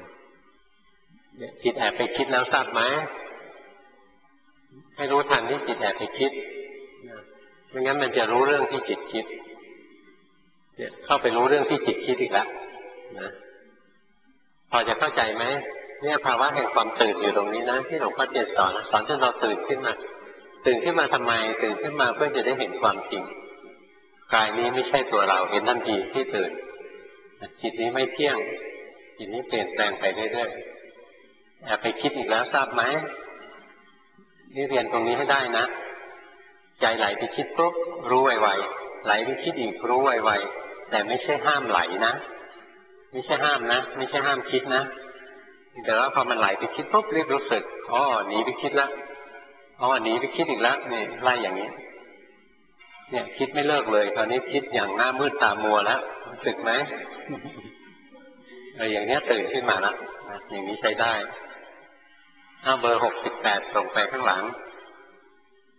จิตแอบไปคิดแล้วทราบไหมให้รู้ทันที่จิตแอบไปคิดไม่งั้นมันจะรู้เรื่องที่จิตคิดเนี่ยเข้าไปรู้เรื่องที่จิตคิดอีกแล้วนะพอจะเข้าใจไหมเนี่ยภาวะแห่งความตื่นอยู่ตรงนี้นะที่หลวงพ่อเทียนสอนจนเราตื่นขึ้นมาตื่นขึ้นมาทำไมตื่นขึ้นมาเพื่อจะได้เห็นความจริงกายนี้ไม่ใช่ตัวเราเห็นทันทีที่ตื่นจิตนี้ไม่เที่ยงจิตนี้เปลี่ยนแปลงไปเรื่อยๆแอบไปคิดอีกแล้วทราบไหมนี่เรียนตรงนี้ให้ได้นะใจไหลไปคิดปุ๊บรู้ไวๆไหลไปคิดอีกรู้ไวๆแต่ไม่ใช่ห้ามไหลนะไม่ใช่ห้ามนะไม่ใช่ห้ามคิดนะแต่ว่าพอมันไหลไปคิดปุ๊บรีบรู้สึกอ๋อหนีไปคิดแล้วอ๋อหนีไปคิดอีกแล้วนี่ไล่อย่างนี้เนี่ยคิดไม่เลิกเลยตอนนี้คิดอย่างหน้ามืดตามัวแล้วรู้สึกไหมอย่างนี้ตื่นขึ้นมาแล้วอย่างนี้ใช้ได้เบอร์68ส่งไปข้างหลัง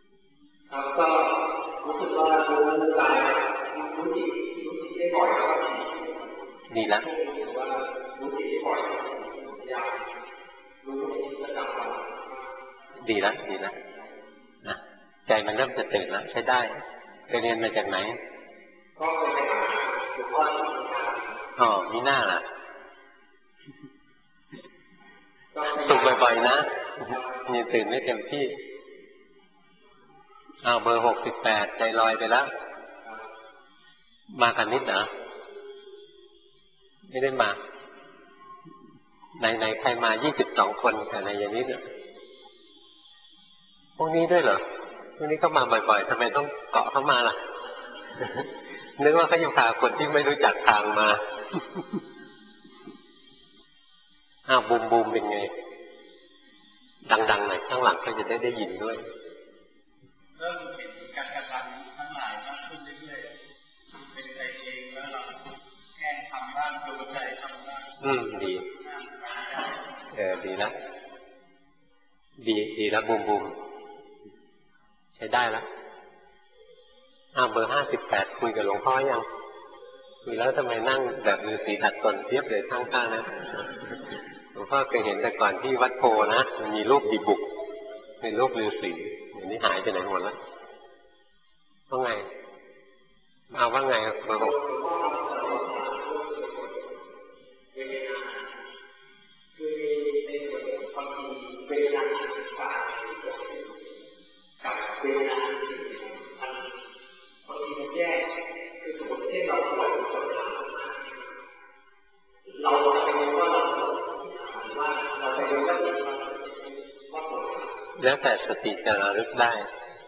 ครับก็รู้สึกว่ารู้กายรู้จิตได้บ่อยแล้วดีแล้วว่ารู้จิตได้บ่อยอยากรู้จิตประจำวันดีแล้วดีแล้วนะใจมันเริ่มจะตื่นแล้วใช้ได้ไปเรียนมาจากไหนก็ไปหาหลวงพ่ออ๋อมีหน้าล่ะฝึกบ่อยๆนะมีตื่นไม่เต็มที่เบอร์68ใจลอยไปแล้วมากันนิดเหรอไม่ได้มาไหนใครมา22คนแต่ในอย่างนี้เหรอพวกนี้ด้วยเหรอพวกนี้ก็มาบ่อยๆทำไมต้องเกาะเข้ามาล่ะนึกว่าเขาจะพาคนที่ไม่รู้จักทางมาบูมเป็นไงดังๆหน่อยข้างหลังก็จะได้ยินด้วยเริ่มเห็นการกระทำทั้งหลายมากขึ้นเรื่อยๆเป็นใจเองแล้วเราแค่ทำบ้างดูใจทำบ้างดีดีแล้วดีแล้วบูมใช้ได้แล้วเบอร์58คุยกับหลวงพ่อยังคุยแล้วทำไมนั่งแบบฤาษีดัดตนเทียบเลยข้างๆนะหลวงพ่อเคยเห็นแต่ก่อนที่วัดโพนะมันมีรูปดีบุกเป็นรูปฤาษีอันนี้หายไปไหนหมดแล้วว่าไงว่าไงเบอร์6แล้วแต่สติจะระลึกได้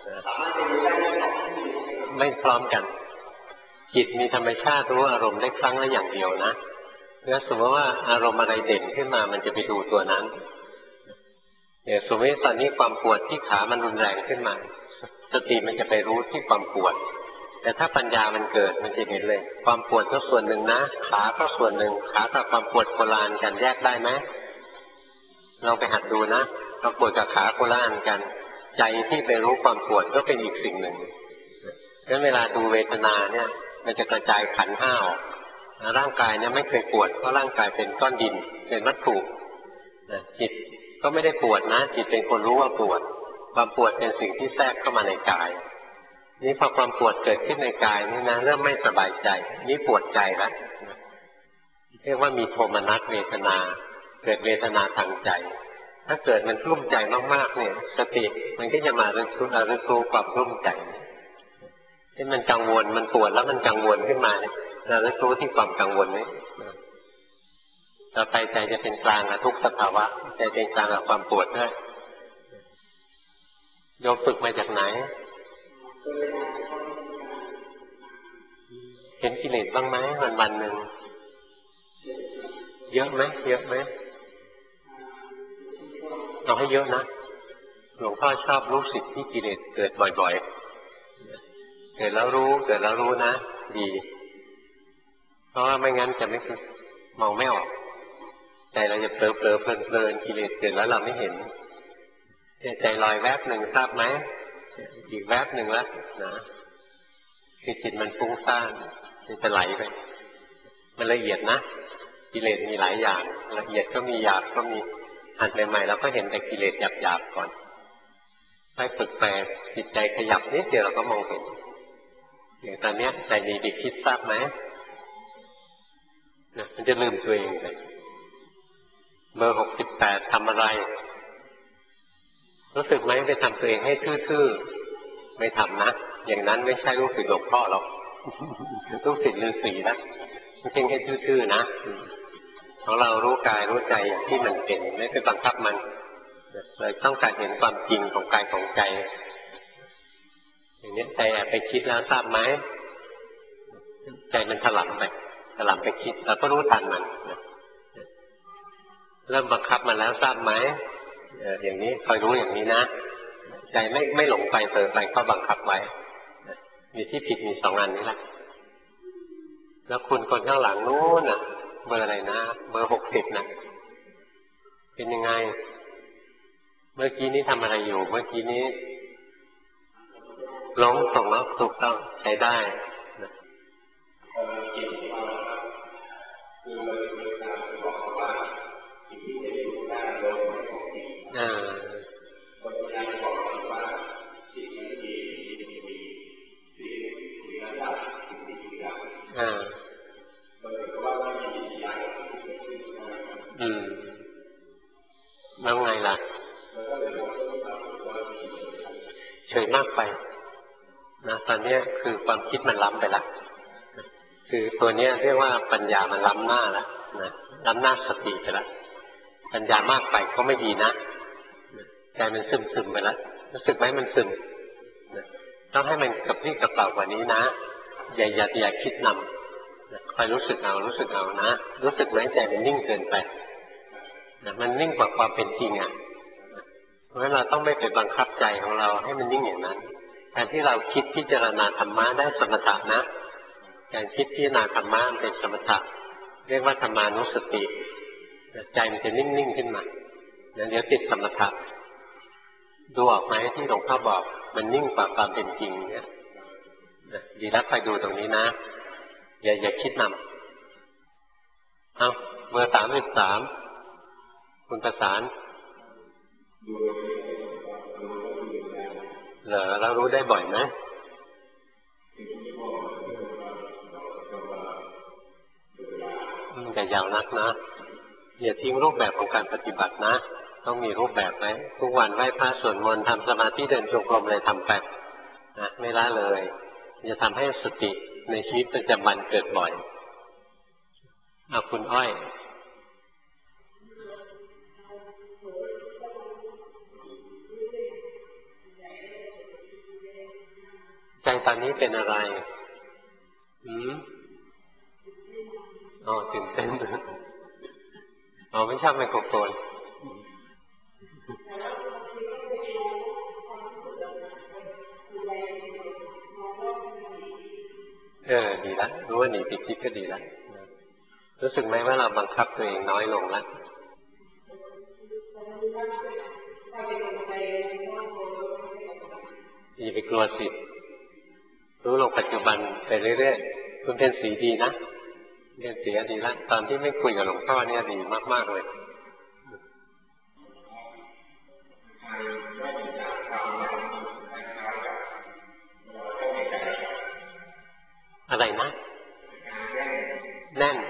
ไม่พร้อมกันจิตมีธรรมชาติรู้อารมณ์ได้ครั้งละอย่างเดียวนะแล้วสมมติว่าอารมณ์อะไรเด่นขึ้นมามันจะไปดูตัวนั้นสมมติตอนนี้ความปวดที่ขามันรุนแรงขึ้นมาสติมันจะไปรู้ที่ความปวดแต่ถ้าปัญญามันเกิดมันจะเห็นเลยความปวดก็ส่วนหนึ่งนะขาก็ส่วนหนึ่งขากับความปวดโคลานกันแยกได้ไหมลองไปหัดดูนะความปวดกับขาโคลานกันใจที่ไปรู้ความปวดก็เป็นอีกสิ่งหนึ่งงั้นเวลาดูเวทนาเนี่ยมันจะกระจายขันธ์ 5ออกร่างกายเนี่ยไม่เคยปวดเพราะร่างกายเป็นก้อนดินเป็นวัตถุจิตก็ไม่ได้ปวดนะจิตเป็นคนรู้ว่าปวดความปวดเป็นสิ่งที่แทรกเข้ามาในกายนี่พอความปวดเกิดขึ้นในกายนี่นะเริ่มไม่สบายใจนี่ปวดใจแล้วเรียกว่ามีโทมนัสเวทนาเกิดเวทนาทางใจถ้าเกิดมันกลุ้มใจมากๆเนี่ยสติมันก็จะมาระลึกรู้ความกลุ้มใจที่มันกังวลมันปวดแล้วมันกังวลขึ้นมาเนี่ยระลึกรู้ที่ความกังวลนี้ต่อไปใจจะเป็นกลางกับทุกสภาวะใจเป็นกลางกับความปวดด้วยโยมฝึกมาจากไหนเห็นกิเลสบ้างไหมวันหนึ่งเยอะไหมเอาให้เยอะนะหลวงพ่อชอบรู้สึกที่กิเลสเกิดบ่อยๆเกิดแล้วรู้นะดีเพราะว่าไม่งั้นจะไม่มองไม่ออกใจเราจะเผลอเพลินกิเลสเกิดแล้วเราไม่เห็นใจลอยแวบหนึ่งทราบไหมอีกแวบหนึ่งแล้วนะคือจิตมันฟุ้งซ่านมันจะไหลไปมันละเอียดนะกิเลสมีหลายอย่างละเอียดก็มีหยาบก็มีหัดใหม่ๆเราก็เห็นแต่กิเลสหยาบๆก่อนไปฝึกไปจิตใจขยับนิดเดียวเราก็มองเห็นอย่างตอนนี้ใจดีคิดทราบไหมมันจะลืมตัวเองเลยเบอร์68ทำอะไรรู้สึกไหมไปทำตัวเองให้ทื่อๆไม่ทำนะอย่างนั้นไม่ใช่ลูกศิษย์หลวงพ่อหรอกลูกศิษย์ฤาษีนะไม่ใช่ให้ทื่อๆนะของเรารู้กายรู้ใจอย่างที่มันเป็นไม่ไปบังคับมันเราต้องการเห็นความจริงของกายของใจอย่างนี้ใจแอบไปคิดแล้วทราบไหมใจมันถลำไปคิดเราก็รู้ทันมันเริ่มบังคับมันแล้วทราบไหมอย่างนี้คอยรู้อย่างนี้นะใจไม่หลงไปเผลอไปก็บังคับไว้มีที่ผิดมี2 อันนี้แหละแล้วคุณคนข้างหลังนู้นน่ะเบอร์อะไรนะเบอร์60นะเป็นยังไงเมื่อกี้นี้ทำอะไรอยู่เมื่อกี้นี้ลงตกแล้วถูกต้องใช้ได้แล้วไงล่ะเฉยมากไปนะตอนนี้คือความคิดมันล้ำไปละคือตัวนี้เรียกว่าปัญญามันล้ำหน้าละนะล้ำหน้าสติไปละปัญญามากไปก็ไม่ดีนะใจมันซึมไปแล้วรู้สึกไหมมันซึมต้องให้มันกระปรี้กระเป๋ากว่านี้นะอย่าคิดนำคอยรู้สึกเอานะรู้สึกไหมใจมันนิ่งเกินไปมันนิ่งกว่าความเป็นจริงอ่ะเพราะฉะนั้นเราต้องไม่ไปบังคับใจของเราให้มันนิ่งอย่างนั้นการที่เราคิดพิจารณาธรรมะได้สมถะนะการคิดพิจารณาธรรมะเป็นสมถะเรียกว่าธรรมานุสติใจมันจะนิ่งๆขึ้นมาเดี๋ยวติดสมถะดูออกไหมที่หลวงพ่อบอกมันนิ่งกว่าความเป็นจริงเนี่ยดีแล้วไปดูตรงนี้นะอย่าคิดนำเอาเบอร์33คุณประสานเหรอเรารู้ได้บ่อยไหมแต่ยาวนักนะอย่าทิ้งรูปแบบของการปฏิบัตินะต้องมีรูปแบบไหมทุกวันไหว้พระสวดมนต์ทำสมาธิเดินจงกรมอะไรทำไปนะไม่ละเลยจะทำให้สติในชีวิตประจำวันเกิดบ่อยเอาคุณอ้อยใจตอนนี้เป็นอะไรตื่นเต้นไม่ชอบไมโครโฟนดีแล้วรู้ว่าหนีไปคิดก็ดีแล้วรู้สึกไหมว่าเราบังคับตัวเองน้อยลงแล้วอย่าไปกลัวสิรู้ลงปัจจุบันไปเรื่อยๆคุณเป็นสีดีนะเรียนเสียดีแล้วตอนที่ไม่คุยกับหลวงพ่อเนี่ยดีมากๆเลยอะไรนะแน่น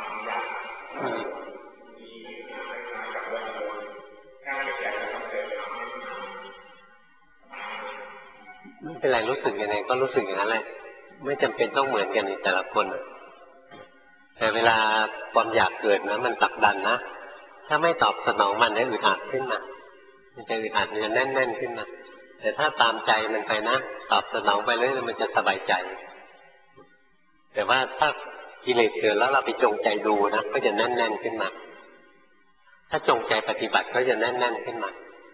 ไม่เป็นไรรู้สึกยังไงก็รู้สึกอย่างนั้นแหละไม่จำเป็นต้องเหมือนกันแต่ละคนแต่เวลาความอยากเกิดนะมันผลักดันนะถ้าไม่ตอบสนองมันจะอึดอัดขึ้นมามันจะอึดอัดมันจะแน่นๆขึ้นมาแต่ถ้าตามใจมันไปนะตอบสนองไปเรื่อยๆมันจะสบายใจแต่ว่าถ้ากิเลสเกิดแล้วเราไปจงใจดูนะก็จะแน่นๆขึ้นมาถ้าจงใจปฏิบัติก็จะแน่นๆขึ้นมา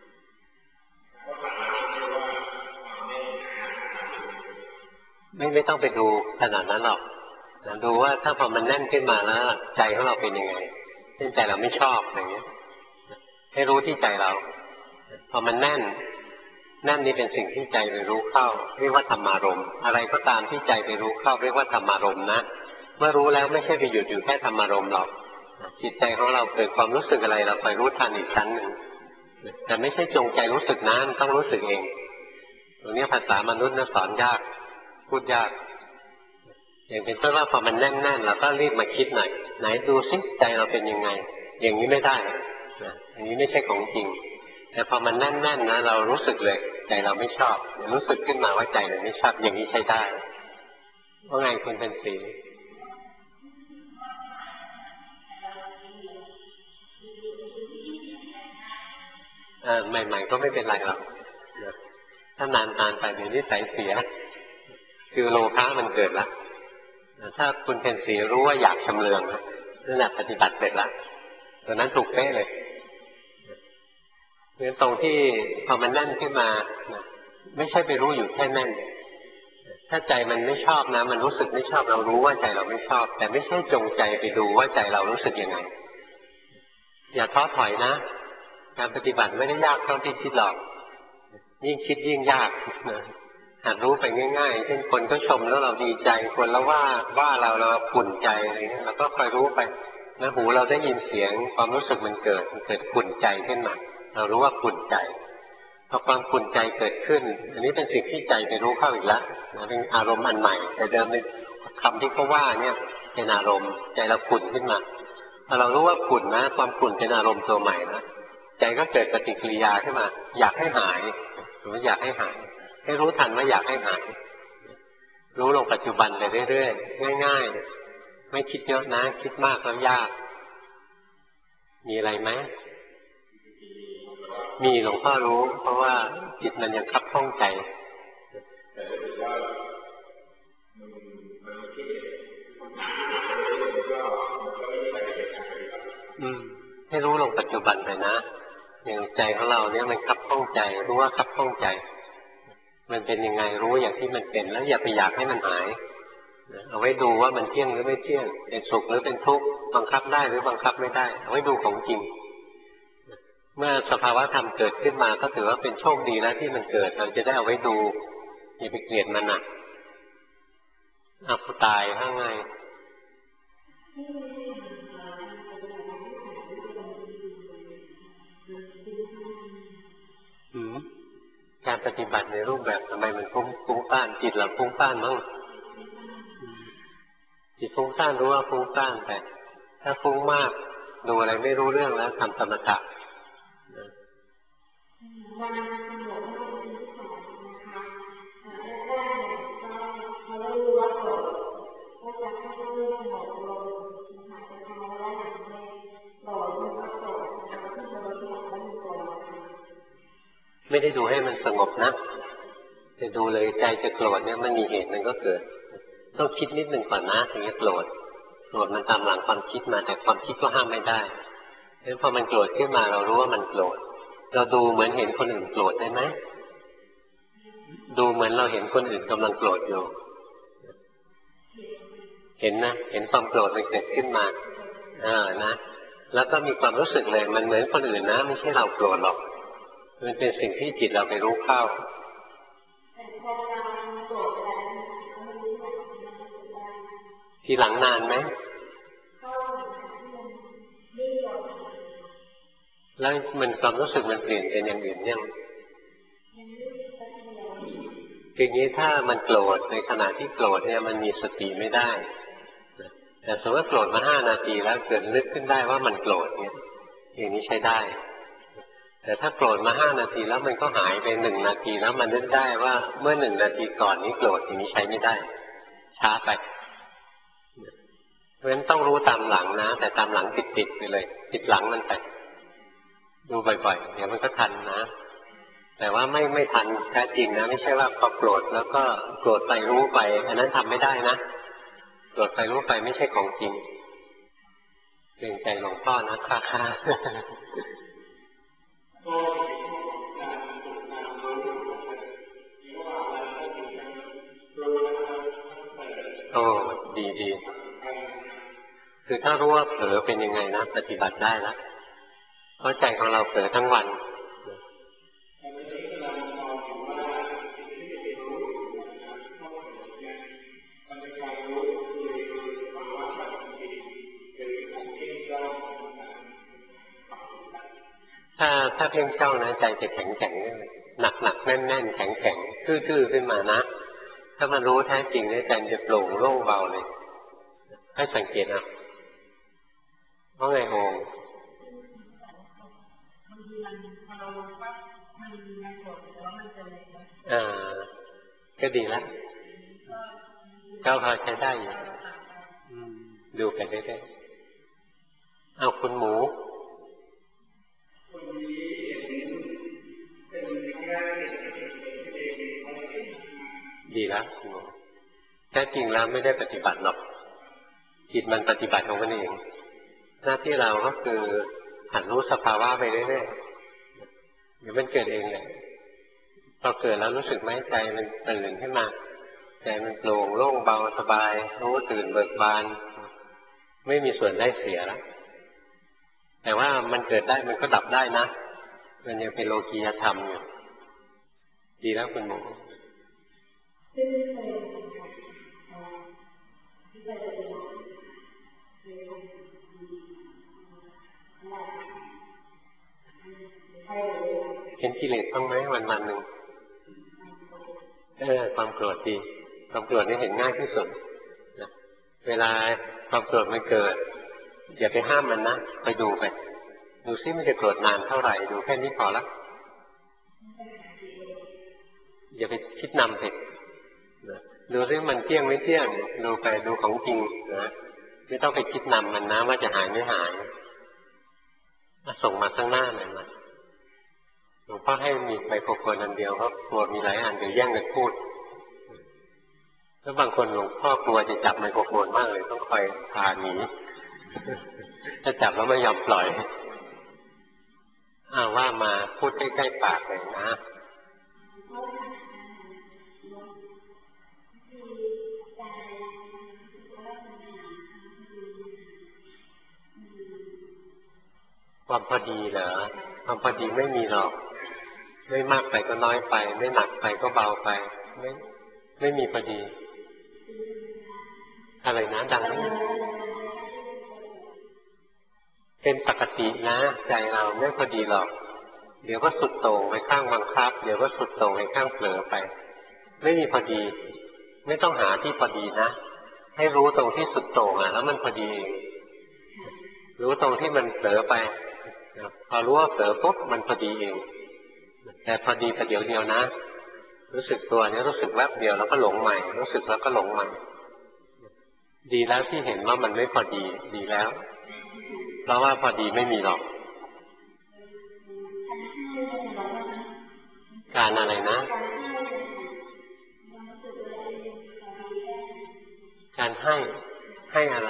ไม่ต้องไปดูขนาดนั้นหรอกดูว่าถ้าพอมันแน่นขึ้นมาแล้วใจของเราเป็นยังไงเช่นใจเราไม่ชอบอย่างเงี้ยให้รู้ที่ใจเราพอมันแน่นนี่เป็นสิ่งที่ใจไปรู้เข้าเรียกว่าธรรมารมณ์อะไรก็ตามที่ใจไปรู้เข้าเรียกว่าธรรมารมณ์นะเมื่อรู้แล้วไม่ใช่ไปหยุดอยู่แค่ธรรมารมณ์หรอกจิตใจของเราเกิดความรู้สึกอะไรเราคอยรู้ทันอีกชั้นหนึ่งแต่ไม่ใช่จงใจรู้สึกนะมันต้องรู้สึกเองตรงนี้ภาษามนุษย์สอนยากพูดยากอย่างเป็นต้นว่าพอมันแน่นๆเราก็รีบมาคิดหน่อยไหนดูซิใจเราเป็นยังไงอย่างนี้ไม่ได้นะอย่างนี้ไม่ใช่ของจริงแต่พอมันแน่นๆนะเรารู้สึกเลยใจเราไม่ชอบรู้สึกขึ้นมาว่าใจเราไม่ชอบอย่างนี้ใช้ได้ว่าไงคุณเป็นสีใหม่ๆก็ไม่เป็นไรหรอกถ้านานๆไปเดี๋ยวนิสัยเสียคือโลภะมันเกิดแล้วถ้าคุณเป็นสีรู้ว่าอยากชำเลืองนั่นแหละปฏิบัติเสร็จแล้วตอนนั้นถูกเป๊ะเลยเพราะตรงที่พอมันแน่นขึ้นมาไม่ใช่ไปรู้อยู่แค่แน่นถ้าใจมันไม่ชอบนะมันรู้สึกไม่ชอบเรารู้ว่าใจเราไม่ชอบแต่ไม่ใช่จงใจไปดูว่าใจเรารู้สึกยังไงอย่าท้อถอยนะการปฏิบัติไม่ได้ยากเท่าที่คิดหรอกยิ่งคิดยิ่งยากนะหัดรู้ไปง่ายๆเช่นคนก็ชมแล้วเราดีใจคนแล้วว่าเราขุ่นใจอะไรเงี้ยเราก็คอยรู้ไปแล้วหูเราได้ยินเสียงความรู้สึกมันเกิดขุ่นใจขึ้นมาเรารู้ว่าขุ่นใจพอความขุ่นใจเกิดขึ้นอันนี้เป็นสิ่งที่ใจไปรู้เข้าอีกแล้วเป็นอารมณ์อันใหม่แต่เดิมในคำที่เขาว่าเนี่ยเป็นอารมณ์ใจเราขุ่นขึ้นมาพอเรารู้ว่าขุ่นนะความขุ่นเป็นอารมณ์ตัวใหม่นะใจก็เกิดปฏิกิริยาขึ้นมาอยากให้หายหรืออยากให้หายให้รู้ทันว่าอยากให้หายรู้ลงปัจจุบันไปเรื่อยๆง่ายๆไม่คิดเยอะนะคิดมากแล้วยากมีอะไรไหมมีหลวงพ่อรู้เพราะว่าจิตมันยังคับข้องใจให้รู้ลงปัจจุบันไปนะอย่างใจของเราเนี่ยมันคับข้องใจรู้ว่าคับข้องใจมันเป็นยังไงรู้อย่างที่มันเป็นแล้วอย่าไปอยากให้มันหายเอาไว้ดูว่ามันเที่ยงหรือไม่เที่ยงเป็นสุขหรือเป็นทุกข์บังคับได้หรือบังคับไม่ได้เอาไว้ดูของจริงเมื่อสภาวะธรรมเกิดขึ้นมาก็ถือว่าเป็นโชคดีแล้วที่มันเกิดเราจะได้เอาไว้ดูอย่าไปเกลียดมันนะตายข้างในการปฏิบัติในรูปแบบทำไมมันฟุ้งซ่านจิตเราฟุ้งซ่านมั้งจิตฟุ้งซ่านรู้ว่าฟุ้งซ่านแต่ถ้าฟุ้งมากดูอะไรไม่รู้เรื่องแล้วทำสมถะไม่ได้ดูให้มันสงบนะจะดูเลยใจจะโกรธเนี่ยมันมีเหตุมันก็เกิดต้องคิดนิดหนึ่งก่อนนะถึงจะโกรธมันตามหลังความคิดมาแต่ความคิดก็ห้ามไม่ได้เพราะฉะนั้นพอมันโกรธขึ้นมาเรารู้ว่ามันโกรธเราดูเหมือนเห็นคนอื่นโกรธได้ไหมดูเหมือนเราเห็นคนอื่นกำลังโกรธอยู่เห็นนะเห็นความโกรธมันเกิดขึ้นมานะแล้วก็มีความรู้สึกเลยมันเหมือนคนอื่นนะไม่ใช่เราโกรธหรอกมันเป็นสิ่งที่จิตเราไปรู้เข้าทีหลังนานไหมแล้วมันความรู้สึกมันเปลี่ยนเป็นอย่างอื่นยังคืองี้ถ้ามันโกรธในขณะที่โกรธเนี่ยมันมีสติไม่ได้แต่สมมติว่าโกรธมา5 นาทีแล้วเกิดนึกขึ้นได้ว่ามันโกรธเนี่ยอย่างนี้ใช้ได้แต่ถ้าโกรธมา5 นาทีแล้วมันก็หายไป1 นาทีแล้วมันนึกได้ว่าเมื่อ1 นาทีก่อนนี้โกรธอย่างนี้ใช้ไม่ได้ช้าไปเพราะฉะนั้นต้องรู้ตามหลังนะแต่ตามหลังติดไปเลยติดหลังมันไปดูบ่อยๆเดี๋ยวมันก็ทันนะแต่ว่าไม่ทันแท้จริงนะไม่ใช่ว่าพอโกรธแล้วก็โกรธไปรู้ไปอันนั้นทำไม่ได้นะโกรธไปรู้ไปไม่ใช่ของจริงเกรงใจหลวงพ่อนะค่ะโอ้ดีคือถ้ารู้ว่าเผลอเป็นยังไงนะปฏิบัติได้แล้วเพราะใจของเราเผลอทั้งวันถ้าเพ่งจ้องนะใจจะแข็งหนักแน่นแข็งทื่อขึ้นมานะถ้ามันรู้แท้จริงเนี่ยใจจะโปร่งโล่งเบาเลยให้สังเกตนะเพราะไงโงก็ดีแล้วก็พอใช้ได้อยู่ดูไปได้เอาคุณหมูดีแล้วแท้จริงแล้วไม่ได้ปฏิบัติหรอกจิตมันปฏิบัติของมันเองหน้าที่เราก็คือหัดรู้สภาวะไปเรื่อยๆเดี๋ยวมันเกิดเองเลยพอเกิดแล้วรู้สึกไหมใจมันตื่นขึ้นมาใจมันโปร่งโล่งเบาสบายรู้ตื่นเบิกบานไม่มีส่วนได้เสียแล้วแต่ว่ามันเกิดได้มันก็ดับได้นะมันยังเป็นโลกียธรรมอยู่ดีแล้วคุณหมูเห็นกิเลสบ้างไหมวันหนึ่งความโกรธดีความโกรธนี่เห็นง่ายที่สุดนะเวลาความโกรธมันเกิดอย่าไปห้ามมันนะไปดูไปดูซิมันจะโกรธนานเท่าไหร่ดูแค่นี้พอละอย่าไปคิดนำสิดูซิมันเที่ยงไม่เที่ยงดูไปดูของจริงนะไม่ต้องไปคิดนำมันนะว่าจะหายไม่หายส่งมาข้างหน้าหน่อยมาหลวงพ่อให้มีไมโครโฟนอันเดียวเพราะกลัวมีหลายอันเดี๋ยวแย่งกันพูดแล้วบางคนหลวงพ่อกลัวจะจับไมโครโฟนมากเลยต้องคอยพาหนีถ้าจับแล้วไม่ยอมปล่อยว่ามาพูดใกล้ๆปากเลยนะความพอดีเหรอความพอดีไม่มีหรอกไม่มากไปก็น้อยไปไม่หนักไปก็เบาไปไม่มีพอดีอะไรนะดังนี้เป็นปกตินะใจเราไม่พอดีหรอกเดี๋ยวก็สุดโต่งไปข้างบังคับเดี๋ยวก็สุดโต่งไปข้างเผลอไปไม่มีพอดีไม่ต้องหาที่พอดีนะให้รู้ตรงที่สุดโต่งแล้วมันพอดีเองรู้ตรงที่มันเผลอไปพอรู้ว่าเผลอปุ๊บมันพอดีเองแต่พอดีแต่เดี๋ยวเดียวนะรู้สึกตัวนี้รู้สึกแวบเดียวแล้วก็หลงใหม่รู้สึกแล้วก็หลงใหม่ดีแล้วที่เห็นว่ามันไม่พอดีดีแล้วเพราะว่าพอดีไม่มีหรอกการอะไรนะการให้อะไร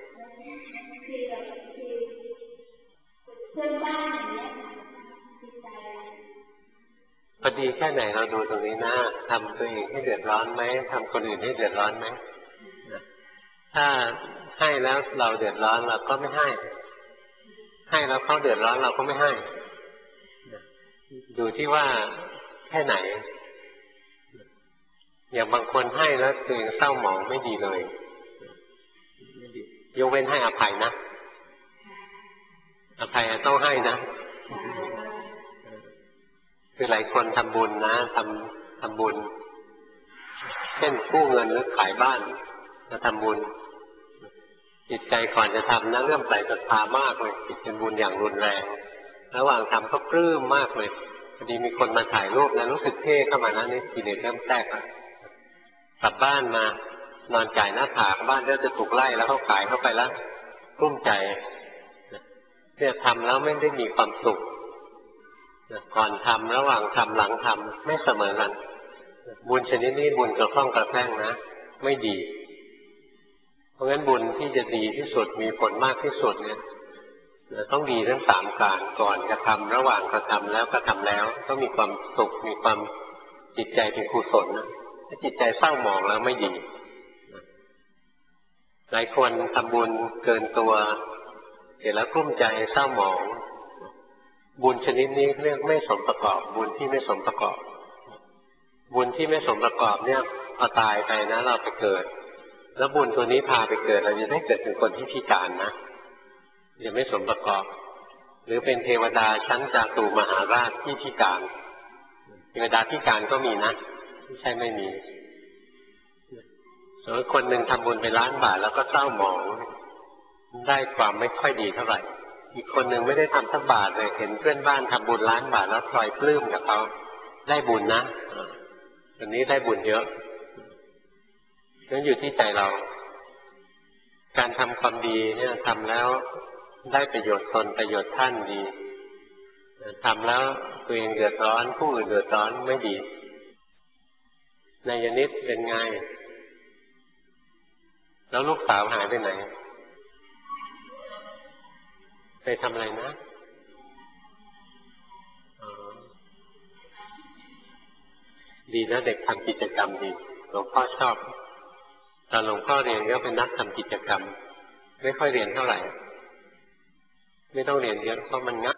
พอดีแค่ไหนเราดูตรงนี้นะทำตัวเองให้เดือดร้อนไหมทำคนอื่นให้เดือดร้อนไหมถ้าให้แล้วเราเดือดร้อนเราก็ไม่ให้แล้วเขาเดือดร้อนเราก็ไม่ให้ดูที่ว่าแค่ไหนอย่างบางคนให้แล้วตัวเองเศร้าหมองไม่ดีเลยยกเว้นให้อภัยนะอภัยต้องให้นะคือหลายคนทำบุญนะทำบุญเช่นกู้เงินหรือขายบ้านจะทำบุญจิตใจก่อนจะทำนะเริ่มใส่ศรัทธามากเลยจิตเป็นบุญอย่างรุนแรงระหว่างทำก็ปลื้มมากเลยพอดีมีคนมาถ่ายรูปนะรู้สึกเท่เข้ามานะนี่กิเลสเริ่มแทรกกลับบ้านมานอนจ่ายหน้าผากบ้านเริ่มจะถูกไล่แล้วเขาขายเข้าไปแล้วกลุ้มใจเนี่ยทำแล้วไม่ได้มีความสุขก่อนทำระหว่างทำหลังทำไม่เสมอกันบุญชนิดนี้บุญกระคล่องกระแกล้งนะไม่ดีเพราะงั้นบุญที่จะดีที่สุดมีผลมากที่สุดเนี่ยต้องดีทั้งสามการก่อนกระทำระหว่างกระทำแล้วกระทำแล้วต้องมีความสุขมีความจิตใจเป็นกุศลถ้าจิตใจเศร้าหมองแล้วไม่ดีหลายคนทำบุญเกินตัวเสร็จแล้วกลุ้มใจเศร้าหมองบุญชนิดนี้เรียกไม่สมประกอบบุญที่ไม่สมประกอบบุญที่ไม่สมประกอบเนี่ยพอตายไปนะเราไปเกิดแล้วบุญตัวนี้พาไปเกิดเราจะได้เกิดเป็นคนที่พิการนะจะไม่สมประกอบหรือเป็นเทวดาชั้นจาตุมหาราชที่พิการเทวดาพิการก็มีนะไม่ใช่ไม่มีส่วนคนหนึ่งทำบุญไป1,000,000 บาทแล้วก็เศร้าหมองได้ความไม่ค่อยดีเท่าไหร่อีกคนหนึ่งไม่ได้ทำสักบาทเลยเห็นเพื่อนบ้านทำบุญ1,000,000 บาทแล้วพลอยปลื้มกับเขาได้บุญนะคนนี้ได้บุญเยอะนั่นอยู่ที่ใจเราการทำความดีเนี่ยทำแล้วได้ประโยชน์ตนประโยชน์ท่านดีทำแล้วตัวเองเดือดร้อนผู้อื่นเดือดร้อนไม่ดีนายนิดเป็นไงแล้วลูกสาวหายไปไหนไปทำอะไรนะดีนะเด็กทำกิจกรรมดีหลวงพ่อชอบตอนหลวงพ่อเรียนก็เป็นนักทำกิจกรรมไม่ค่อยเรียนเท่าไหร่ไม่ต้องเรียนเยอะเพราะมันง่าย